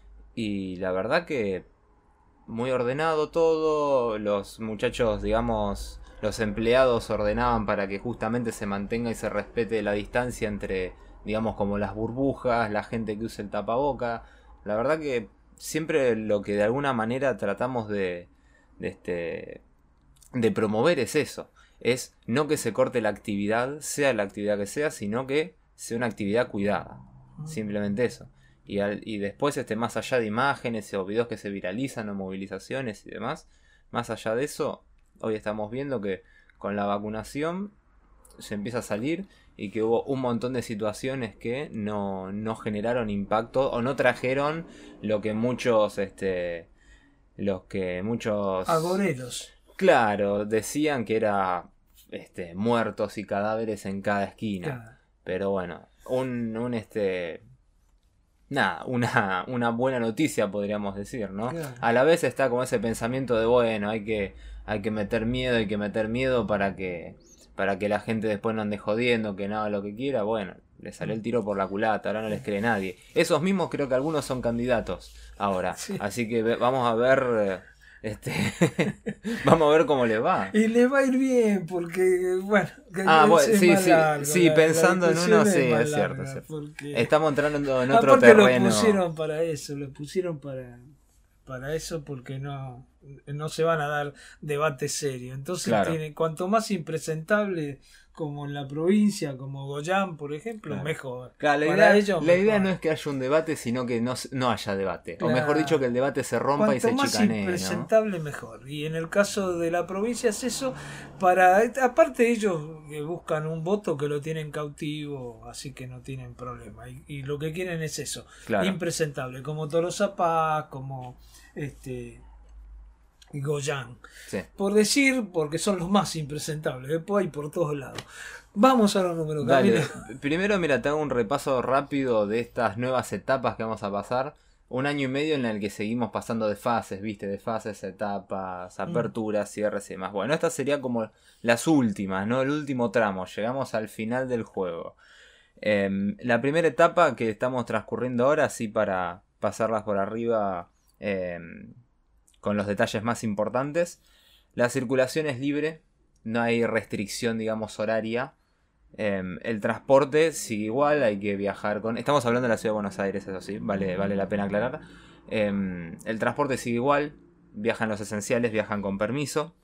Y la verdad que muy ordenado todo, los muchachos, digamos, los empleados ordenaban para que justamente se mantenga y se respete la distancia entre, digamos, como las burbujas, la gente que usa el tapaboca. La verdad que siempre lo que de alguna manera tratamos de, de, este, de promover es eso. Es no que se corte la actividad, sea la actividad que sea, sino que sea una actividad cuidada. Simplemente eso. Y, al, y después, este, más allá de imágenes o videos que se viralizan o movilizaciones y demás, más allá de eso, hoy estamos viendo que con la vacunación se empieza a salir y que hubo un montón de situaciones que no, no generaron impacto o no trajeron lo que muchos, este, los que muchos... agoreros. Claro, decían que era este, muertos y cadáveres en cada esquina. Claro. Pero bueno, un, un este... Nada, una, una buena noticia podríamos decir, ¿no? Claro. A la vez está como ese pensamiento de, bueno, hay que, hay que meter miedo, hay que meter miedo para que, para que la gente después no ande jodiendo, que no haga lo que quiera. Bueno, le salió el tiro por la culata, ahora no les cree nadie. Esos mismos creo que algunos son candidatos ahora. Sí. Así que ve, vamos a ver... Eh, Este, vamos a ver cómo le va. Y le va a ir bien, porque, bueno, que ah, bueno sí, sí, largo, sí, la, pensando la en uno, es sí, es cierto. Larga, Es porque... Estamos entrando en otro Aparte terreno. Lo pusieron para eso, lo pusieron para, para eso, porque no, no se van a dar debates serios. Entonces, claro. tiene, cuanto más impresentable, como en la provincia, como Goyán, por ejemplo, claro. mejor. Claro, la para idea, ellos, la mejor. idea no es que haya un debate, sino que no, no haya debate. Claro. O mejor dicho, que el debate se rompa cuanto y se más chicanee. Impresentable, ¿no? mejor. Y en el caso de la provincia es eso. Para aparte ellos buscan un voto que lo tienen cautivo, así que no tienen problema. Y, y lo que quieren es eso, claro. impresentable, como Tolosa Paz, como este... Goyán, sí. por decir, porque son los más impresentables, después hay por todos lados. Vamos a los números, Dale. Primero, mira, te hago un repaso rápido de estas nuevas etapas que vamos a pasar. Un año y medio en el que seguimos pasando de fases, viste, de fases, etapas, aperturas, mm. cierres y demás. Bueno, esta sería como las últimas, ¿no? El último tramo, llegamos al final del juego. Eh, la primera etapa que estamos transcurriendo ahora, así para pasarlas por arriba... Eh, con los detalles más importantes. La circulación es libre, no hay restricción, digamos, horaria. Eh, el transporte sigue igual, hay que viajar con... Estamos hablando de la ciudad de Buenos Aires, eso sí, vale, vale la pena aclarar. Eh, el transporte sigue igual, viajan los esenciales, viajan con permiso.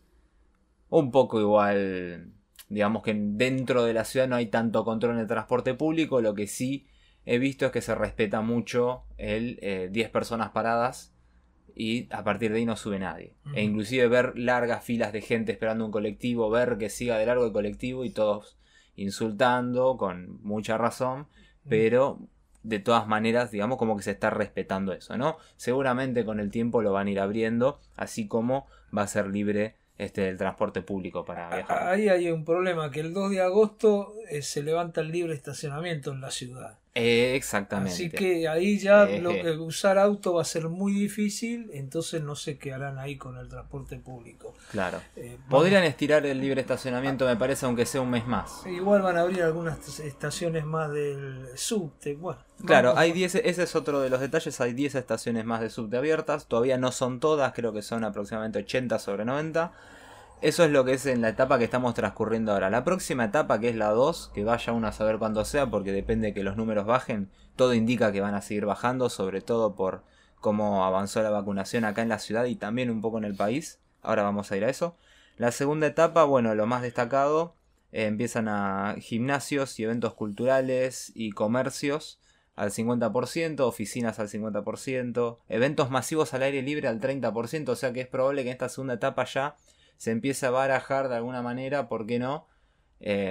Un poco igual, digamos que dentro de la ciudad no hay tanto control en el transporte público. Lo que sí he visto es que se respeta mucho el eh, diez personas paradas. Y a partir de ahí no sube nadie. Uh-huh. E inclusive ver largas filas de gente esperando un colectivo, ver que siga de largo el colectivo y todos insultando con mucha razón, uh-huh. pero de todas maneras, digamos, como que se está respetando eso, ¿no? Seguramente con el tiempo lo van a ir abriendo, así como va a ser libre este el transporte público para viajar. Ahí hay un problema, que el dos de agosto eh, se levanta el libre estacionamiento en la ciudad. Eh, exactamente. Así que ahí ya eh, lo eh. que usar auto va a ser muy difícil, entonces no sé qué harán ahí con el transporte público. Claro. Eh, Podrían estirar el libre estacionamiento, me parece, aunque sea un mes más. Igual van a abrir algunas estaciones más del subte. Bueno, claro, hay diez, ese es otro de los detalles, hay diez estaciones más de subte abiertas, todavía no son todas, creo que son aproximadamente ochenta sobre noventa. Eso es lo que es en la etapa que estamos transcurriendo ahora. La próxima etapa, que es la dos, que vaya uno a saber cuándo sea, porque depende de que los números bajen, todo indica que van a seguir bajando, sobre todo por cómo avanzó la vacunación acá en la ciudad y también un poco en el país. Ahora vamos a ir a eso. La segunda etapa, bueno, lo más destacado, eh, empiezan a gimnasios y eventos culturales y comercios al cincuenta por ciento, oficinas al cincuenta por ciento, eventos masivos al aire libre al treinta por ciento, o sea que es probable que en esta segunda etapa ya se empiece a barajar de alguna manera, ¿por qué no? Eh,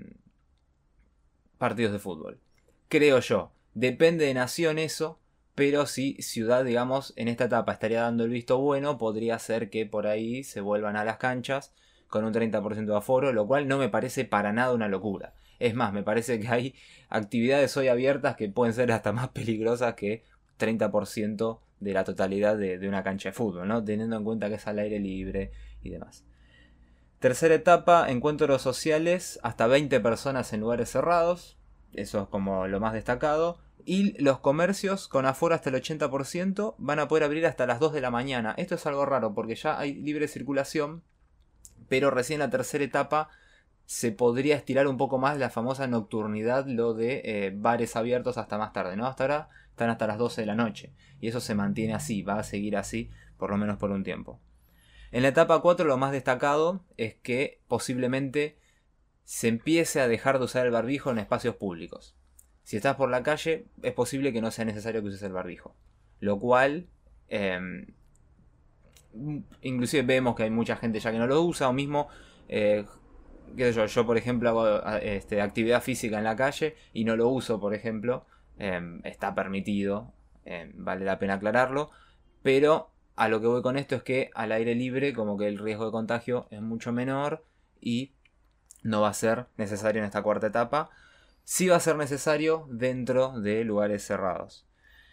partidos de fútbol. Creo yo. Depende de nación eso, pero si Ciudad, digamos, en esta etapa estaría dando el visto bueno, podría ser que por ahí se vuelvan a las canchas con un treinta por ciento de aforo, lo cual no me parece para nada una locura. Es más, me parece que hay actividades hoy abiertas que pueden ser hasta más peligrosas que treinta por ciento de la totalidad de, de una cancha de fútbol, ¿no? Teniendo en cuenta que es al aire libre y demás. Tercera etapa, encuentros sociales, hasta veinte personas en lugares cerrados, eso es como lo más destacado, y los comercios con aforo hasta el ochenta por ciento van a poder abrir hasta las dos de la mañana. Esto es algo raro porque ya hay libre circulación, pero recién en la tercera etapa se podría estirar un poco más la famosa nocturnidad, lo de eh, bares abiertos hasta más tarde, ¿no? Hasta ahora están hasta las doce de la noche, y eso se mantiene así, va a seguir así, por lo menos por un tiempo. En la etapa cuatro lo más destacado es que posiblemente se empiece a dejar de usar el barbijo en espacios públicos. Si estás por la calle es posible que no sea necesario que uses el barbijo. Lo cual eh, inclusive vemos que hay mucha gente ya que no lo usa, o mismo, eh, qué sé yo, yo por ejemplo hago este, actividad física en la calle y no lo uso, por ejemplo, eh, está permitido, eh, vale la pena aclararlo, pero a lo que voy con esto es que al aire libre como que el riesgo de contagio es mucho menor y no va a ser necesario en esta cuarta etapa. Sí va a ser necesario dentro de lugares cerrados.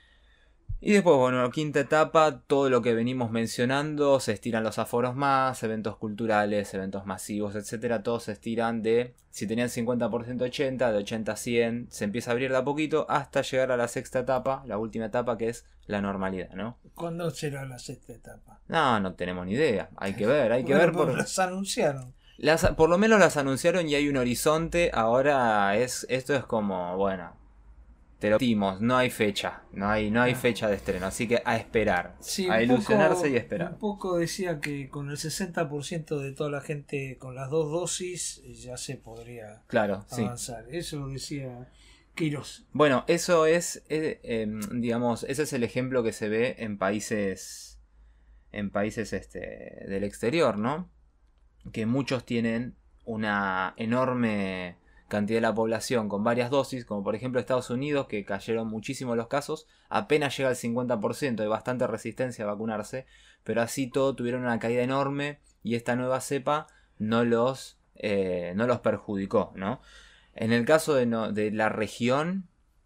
Y después, bueno, quinta etapa, todo lo que venimos mencionando, se estiran los aforos más, eventos culturales, eventos masivos, etcétera, todos se estiran de, si tenían cincuenta por ciento ochenta, de ochenta a cien, se empieza a abrir de a poquito hasta llegar a la sexta etapa, la última etapa que es la normalidad, ¿no? ¿Cuándo será la sexta etapa? No, no tenemos ni idea, hay que ver, hay que Bueno, ver por... Las anunciaron. Las, por lo menos las anunciaron y hay un horizonte, ahora es esto es como, bueno... Te lo dimos, no hay fecha, no hay, no hay fecha de estreno, así que a esperar, Sí, a un ilusionarse poco, y esperar. Un poco decía que con el sesenta por ciento de toda la gente con las dos dosis ya se podría Claro, avanzar. sí. Eso decía Quirós. Bueno, eso es, eh, eh, digamos, ese es el ejemplo que se ve en países, en países este, del exterior, ¿no? Que muchos tienen una enorme cantidad de la población con varias dosis, como por ejemplo Estados Unidos, que cayeron muchísimo los casos, apenas llega al cincuenta por ciento, hay bastante resistencia a vacunarse, pero así todo tuvieron una caída enorme y esta nueva cepa no los, eh, no los perjudicó, ¿no? En el caso de, no, de la región,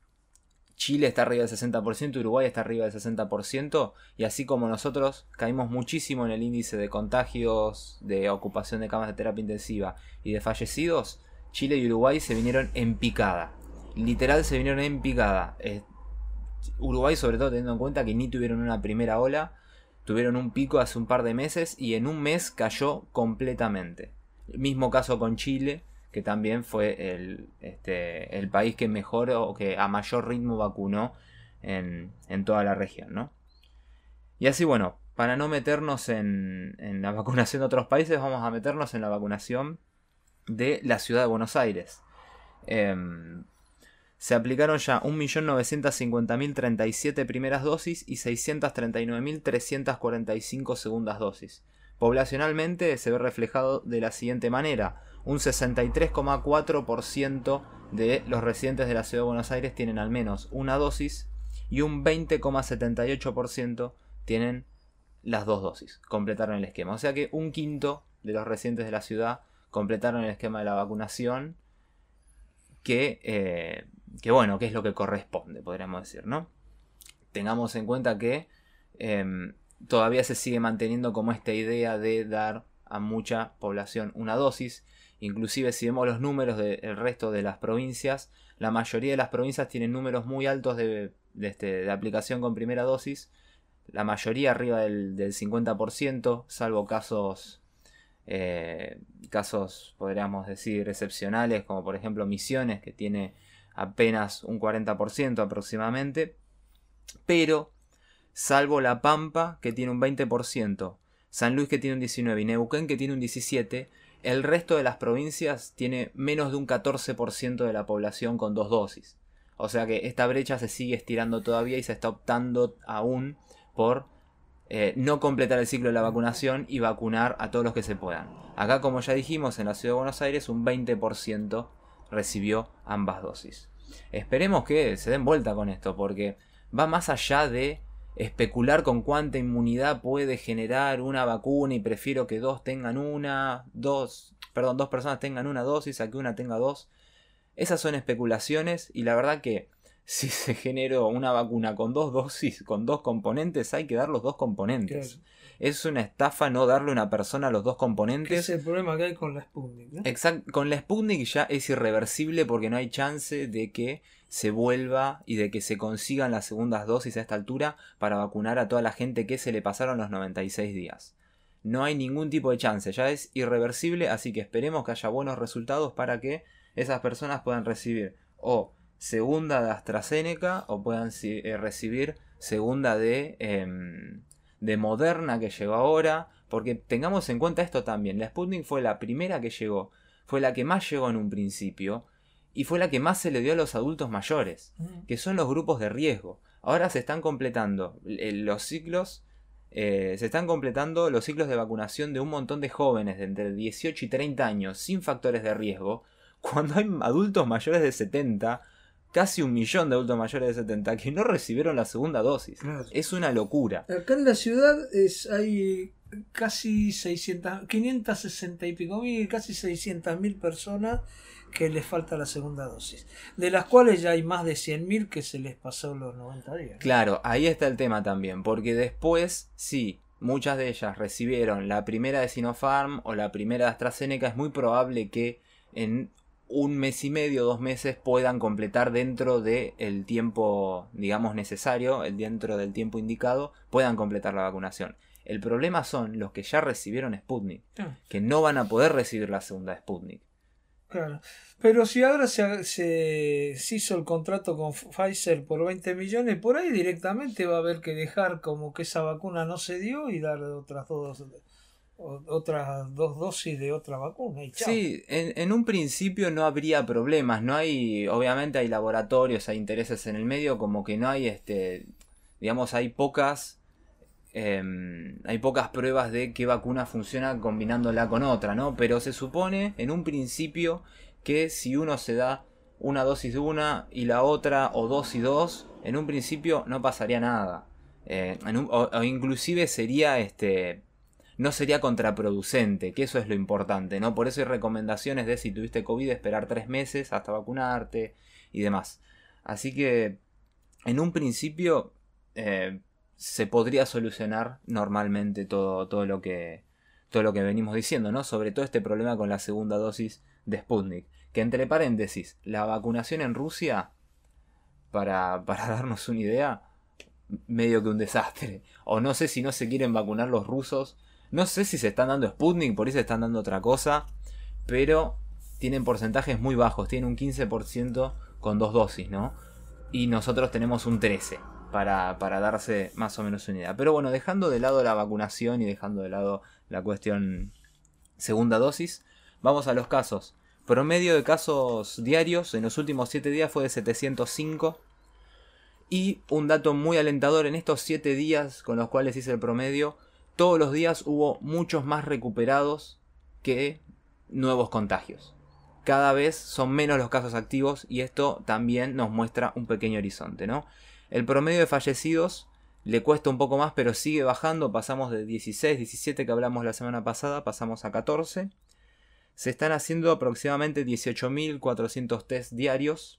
Chile está arriba del sesenta por ciento, Uruguay está arriba del sesenta por ciento, y así como nosotros caímos muchísimo en el índice de contagios, de ocupación de camas de terapia intensiva y de fallecidos, Chile y Uruguay se vinieron en picada. Literal se vinieron en picada. Eh, Uruguay sobre todo teniendo en cuenta que ni tuvieron una primera ola. Tuvieron un pico hace un par de meses y en un mes cayó completamente. El mismo caso con Chile, que también fue el, este, el país que mejor o que a mayor ritmo vacunó en, en toda la región, ¿no? Y así, bueno, para no meternos en, en la vacunación de otros países, vamos a meternos en la vacunación de la ciudad de Buenos Aires. Eh, se aplicaron ya un millón novecientos cincuenta mil treinta y siete primeras dosis y seiscientos treinta y nueve mil trescientos cuarenta y cinco segundas dosis. Poblacionalmente se ve reflejado de la siguiente manera: un sesenta y tres coma cuatro por ciento de los residentes de la ciudad de Buenos Aires tienen al menos una dosis y un veinte coma setenta y ocho por ciento tienen las dos dosis, completaron el esquema. O sea que un quinto de los residentes de la ciudad completaron el esquema de la vacunación, que, eh, que bueno, que es lo que corresponde, podríamos decir, ¿no? Tengamos en cuenta que eh, todavía se sigue manteniendo como esta idea de dar a mucha población una dosis. Inclusive si vemos los números del resto de las provincias, la mayoría de las provincias tienen números muy altos de, de, este, de aplicación con primera dosis, la mayoría arriba del, del cincuenta por ciento, salvo casos... Eh, casos podríamos decir excepcionales, como por ejemplo Misiones, que tiene apenas un cuarenta por ciento aproximadamente, pero salvo La Pampa, que tiene un veinte por ciento, San Luis, que tiene un diecinueve por ciento, y Neuquén, que tiene un diecisiete por ciento, el resto de las provincias tiene menos de un catorce por ciento de la población con dos dosis. O sea que esta brecha se sigue estirando todavía y se está optando aún por Eh, no completar el ciclo de la vacunación y vacunar a todos los que se puedan. Acá, como ya dijimos, en la ciudad de Buenos Aires un veinte por ciento recibió ambas dosis. Esperemos que se den vuelta con esto, porque va más allá de especular con cuánta inmunidad puede generar una vacuna y prefiero que dos tengan una, dos, perdón, dos personas tengan una dosis a que una tenga dos. Esas son especulaciones y la verdad que si se generó una vacuna con dos dosis, con dos componentes, hay que dar los dos componentes. Claro. Es una estafa no darle a una persona los dos componentes. Que es el problema que hay con la Sputnik, ¿no? Exacto, con la Sputnik ya es irreversible porque no hay chance de que se vuelva y de que se consigan las segundas dosis a esta altura para vacunar a toda la gente que se le pasaron los noventa y seis días. No hay ningún tipo de chance, ya es irreversible, así que esperemos que haya buenos resultados para que esas personas puedan recibir o segunda de AstraZeneca o puedan eh, recibir segunda de, eh, de Moderna, que llegó ahora, porque tengamos en cuenta esto también, la Sputnik fue la primera que llegó, fue la que más llegó en un principio y fue la que más se le dio a los adultos mayores, que son los grupos de riesgo. Ahora se están completando eh, los ciclos eh, se están completando los ciclos de vacunación de un montón de jóvenes de entre dieciocho y treinta años sin factores de riesgo, cuando hay adultos mayores de setenta, casi un millón de adultos mayores de setenta, que no recibieron la segunda dosis. Claro. Es una locura. Acá en la ciudad es, hay casi seiscientas, quinientas sesenta y pico mil, casi seiscientas mil personas que les falta la segunda dosis, de las cuales ya hay más de cien mil que se les pasó los noventa días. Claro, ahí está el tema también, porque después, sí, muchas de ellas recibieron la primera de Sinopharm o la primera de AstraZeneca, es muy probable que en un mes y medio, dos meses puedan completar dentro del tiempo, digamos, necesario, el dentro del tiempo indicado, puedan completar la vacunación. El problema son los que ya recibieron Sputnik, Ah. que no van a poder recibir la segunda Sputnik. Claro, pero si ahora se, se, se hizo el contrato con Pfizer por veinte millones, por ahí directamente va a haber que dejar como que esa vacuna no se dio y dar otras dos, otras dos dosis de otra vacuna y chao. Sí, en, en un principio no habría problemas, no hay, obviamente hay laboratorios, hay intereses en el medio, como que no hay, este, digamos, hay pocas, eh, hay pocas pruebas de qué vacuna funciona combinándola con otra, ¿no? Pero se supone en un principio que si uno se da una dosis de una y la otra, o dos y dos, en un principio no pasaría nada, eh, en un, o, o inclusive sería, este... no sería contraproducente, que eso es lo importante, ¿no? Por eso hay recomendaciones de si tuviste COVID esperar tres meses hasta vacunarte y demás. Así que en un principio eh, se podría solucionar normalmente todo, todo lo que todo lo que venimos diciendo, ¿no? Sobre todo este problema con la segunda dosis de Sputnik. Que entre paréntesis, la vacunación en Rusia, para, para darnos una idea, medio que un desastre. O no sé si no se quieren vacunar los rusos. No sé si se están dando Sputnik, por ahí se están dando otra cosa, pero tienen porcentajes muy bajos, tienen un quince por ciento con dos dosis, ¿no? Y nosotros tenemos un trece por ciento para, para darse más o menos una idea. Pero bueno, dejando de lado la vacunación y dejando de lado la cuestión segunda dosis, vamos a los casos. Promedio de casos diarios en los últimos siete días fue de setecientos cinco. Y un dato muy alentador, en estos siete días con los cuales hice el promedio, todos los días hubo muchos más recuperados que nuevos contagios. Cada vez son menos los casos activos y esto también nos muestra un pequeño horizonte, ¿no? El promedio de fallecidos le cuesta un poco más, pero sigue bajando. Pasamos de dieciséis, diecisiete que hablamos la semana pasada, pasamos a catorce. Se están haciendo aproximadamente dieciocho mil cuatrocientos test diarios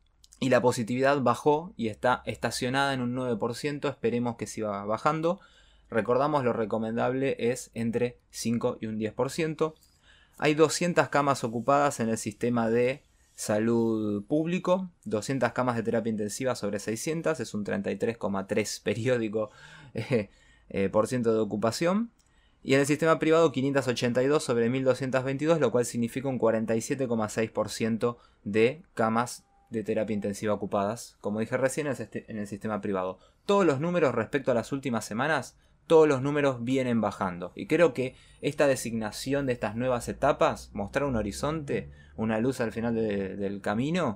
y la positividad bajó y está estacionada en un nueve por ciento. Esperemos que siga bajando. Recordamos, lo recomendable es entre cinco y un diez por ciento. Hay doscientas camas ocupadas en el sistema de salud público, doscientas camas de terapia intensiva sobre seiscientas, es un treinta y tres coma tres periódico eh, eh, por ciento de ocupación. Y en el sistema privado quinientas ochenta y dos sobre mil doscientos veintidós, lo cual significa un cuarenta y siete coma seis por ciento de camas de terapia intensiva ocupadas, como dije recién, en el sistema privado. Todos los números respecto a las últimas semanas, todos los números vienen bajando. Y creo que esta designación de estas nuevas etapas, mostrar un horizonte, una luz al final de, del camino,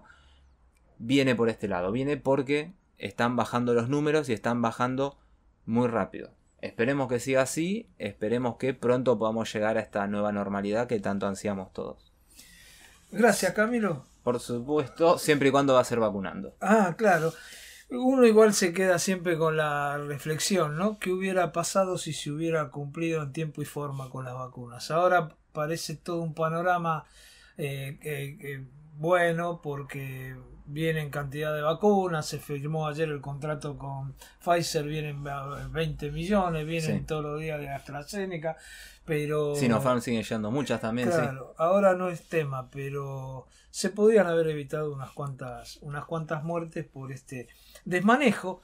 viene por este lado. Viene porque están bajando los números y están bajando muy rápido. Esperemos que siga así, esperemos que pronto podamos llegar a esta nueva normalidad que tanto ansiamos todos. Gracias, Camilo. Por supuesto, siempre y cuando va a ser vacunando. Ah, claro. Uno igual se queda siempre con la reflexión, ¿no? ¿Qué hubiera pasado si se hubiera cumplido en tiempo y forma con las vacunas? Ahora parece todo un panorama eh, eh, eh, bueno porque vienen cantidad de vacunas, se firmó ayer el contrato con Pfizer, vienen veinte millones, vienen sí. todos los días de AstraZeneca, pero... Sinopharm siguen llegando muchas también, claro, sí. Ahora no es tema, pero se podrían haber evitado unas cuantas, unas cuantas muertes por este desmanejo,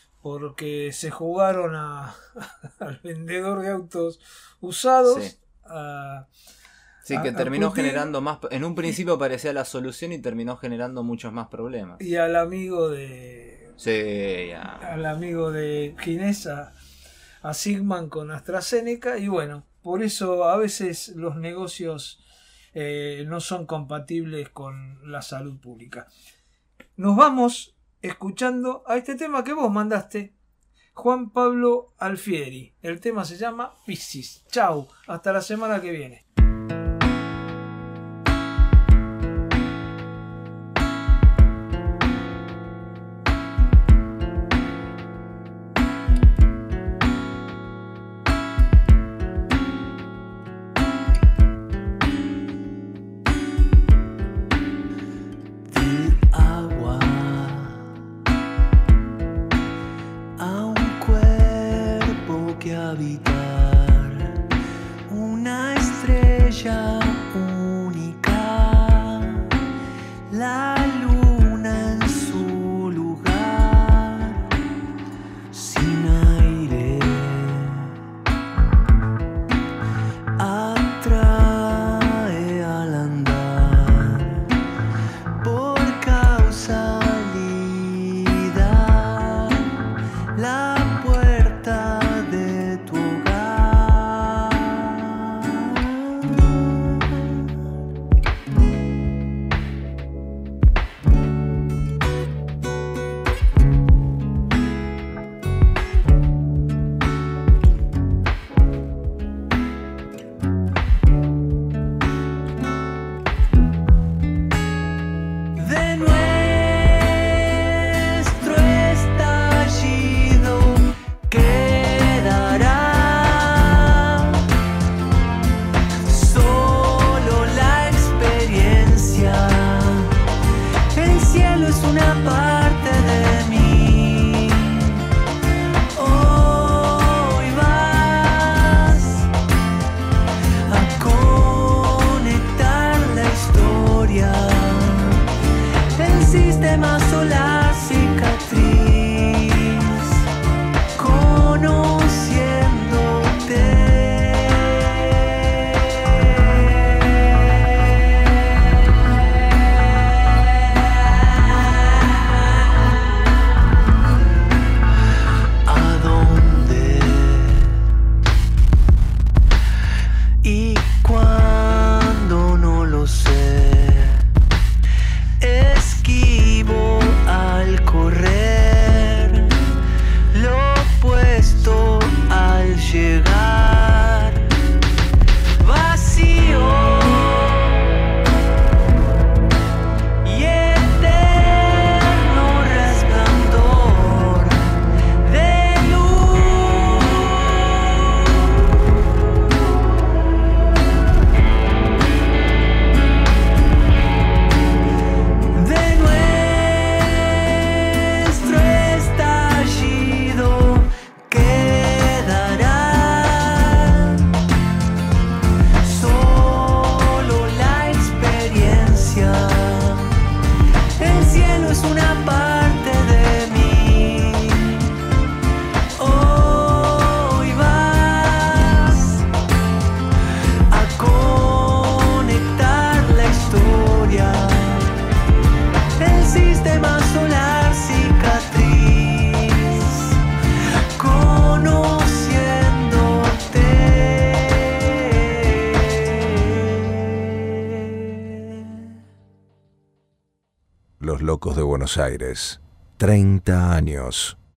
porque se jugaron a, al vendedor de autos usados, sí. a... Sí, que terminó generando más... En un principio parecía la solución y terminó generando muchos más problemas. Y al amigo de... Sí, ya. Al amigo de Ginesa, a Sigman con AstraZeneca. Y bueno, por eso a veces los negocios eh, no son compatibles con la salud pública. Nos vamos escuchando a este tema que vos mandaste. Juan Pablo Alfieri. El tema se llama Piscis. Chau, hasta la semana que viene. Los Locos de Buenos Aires, treinta años.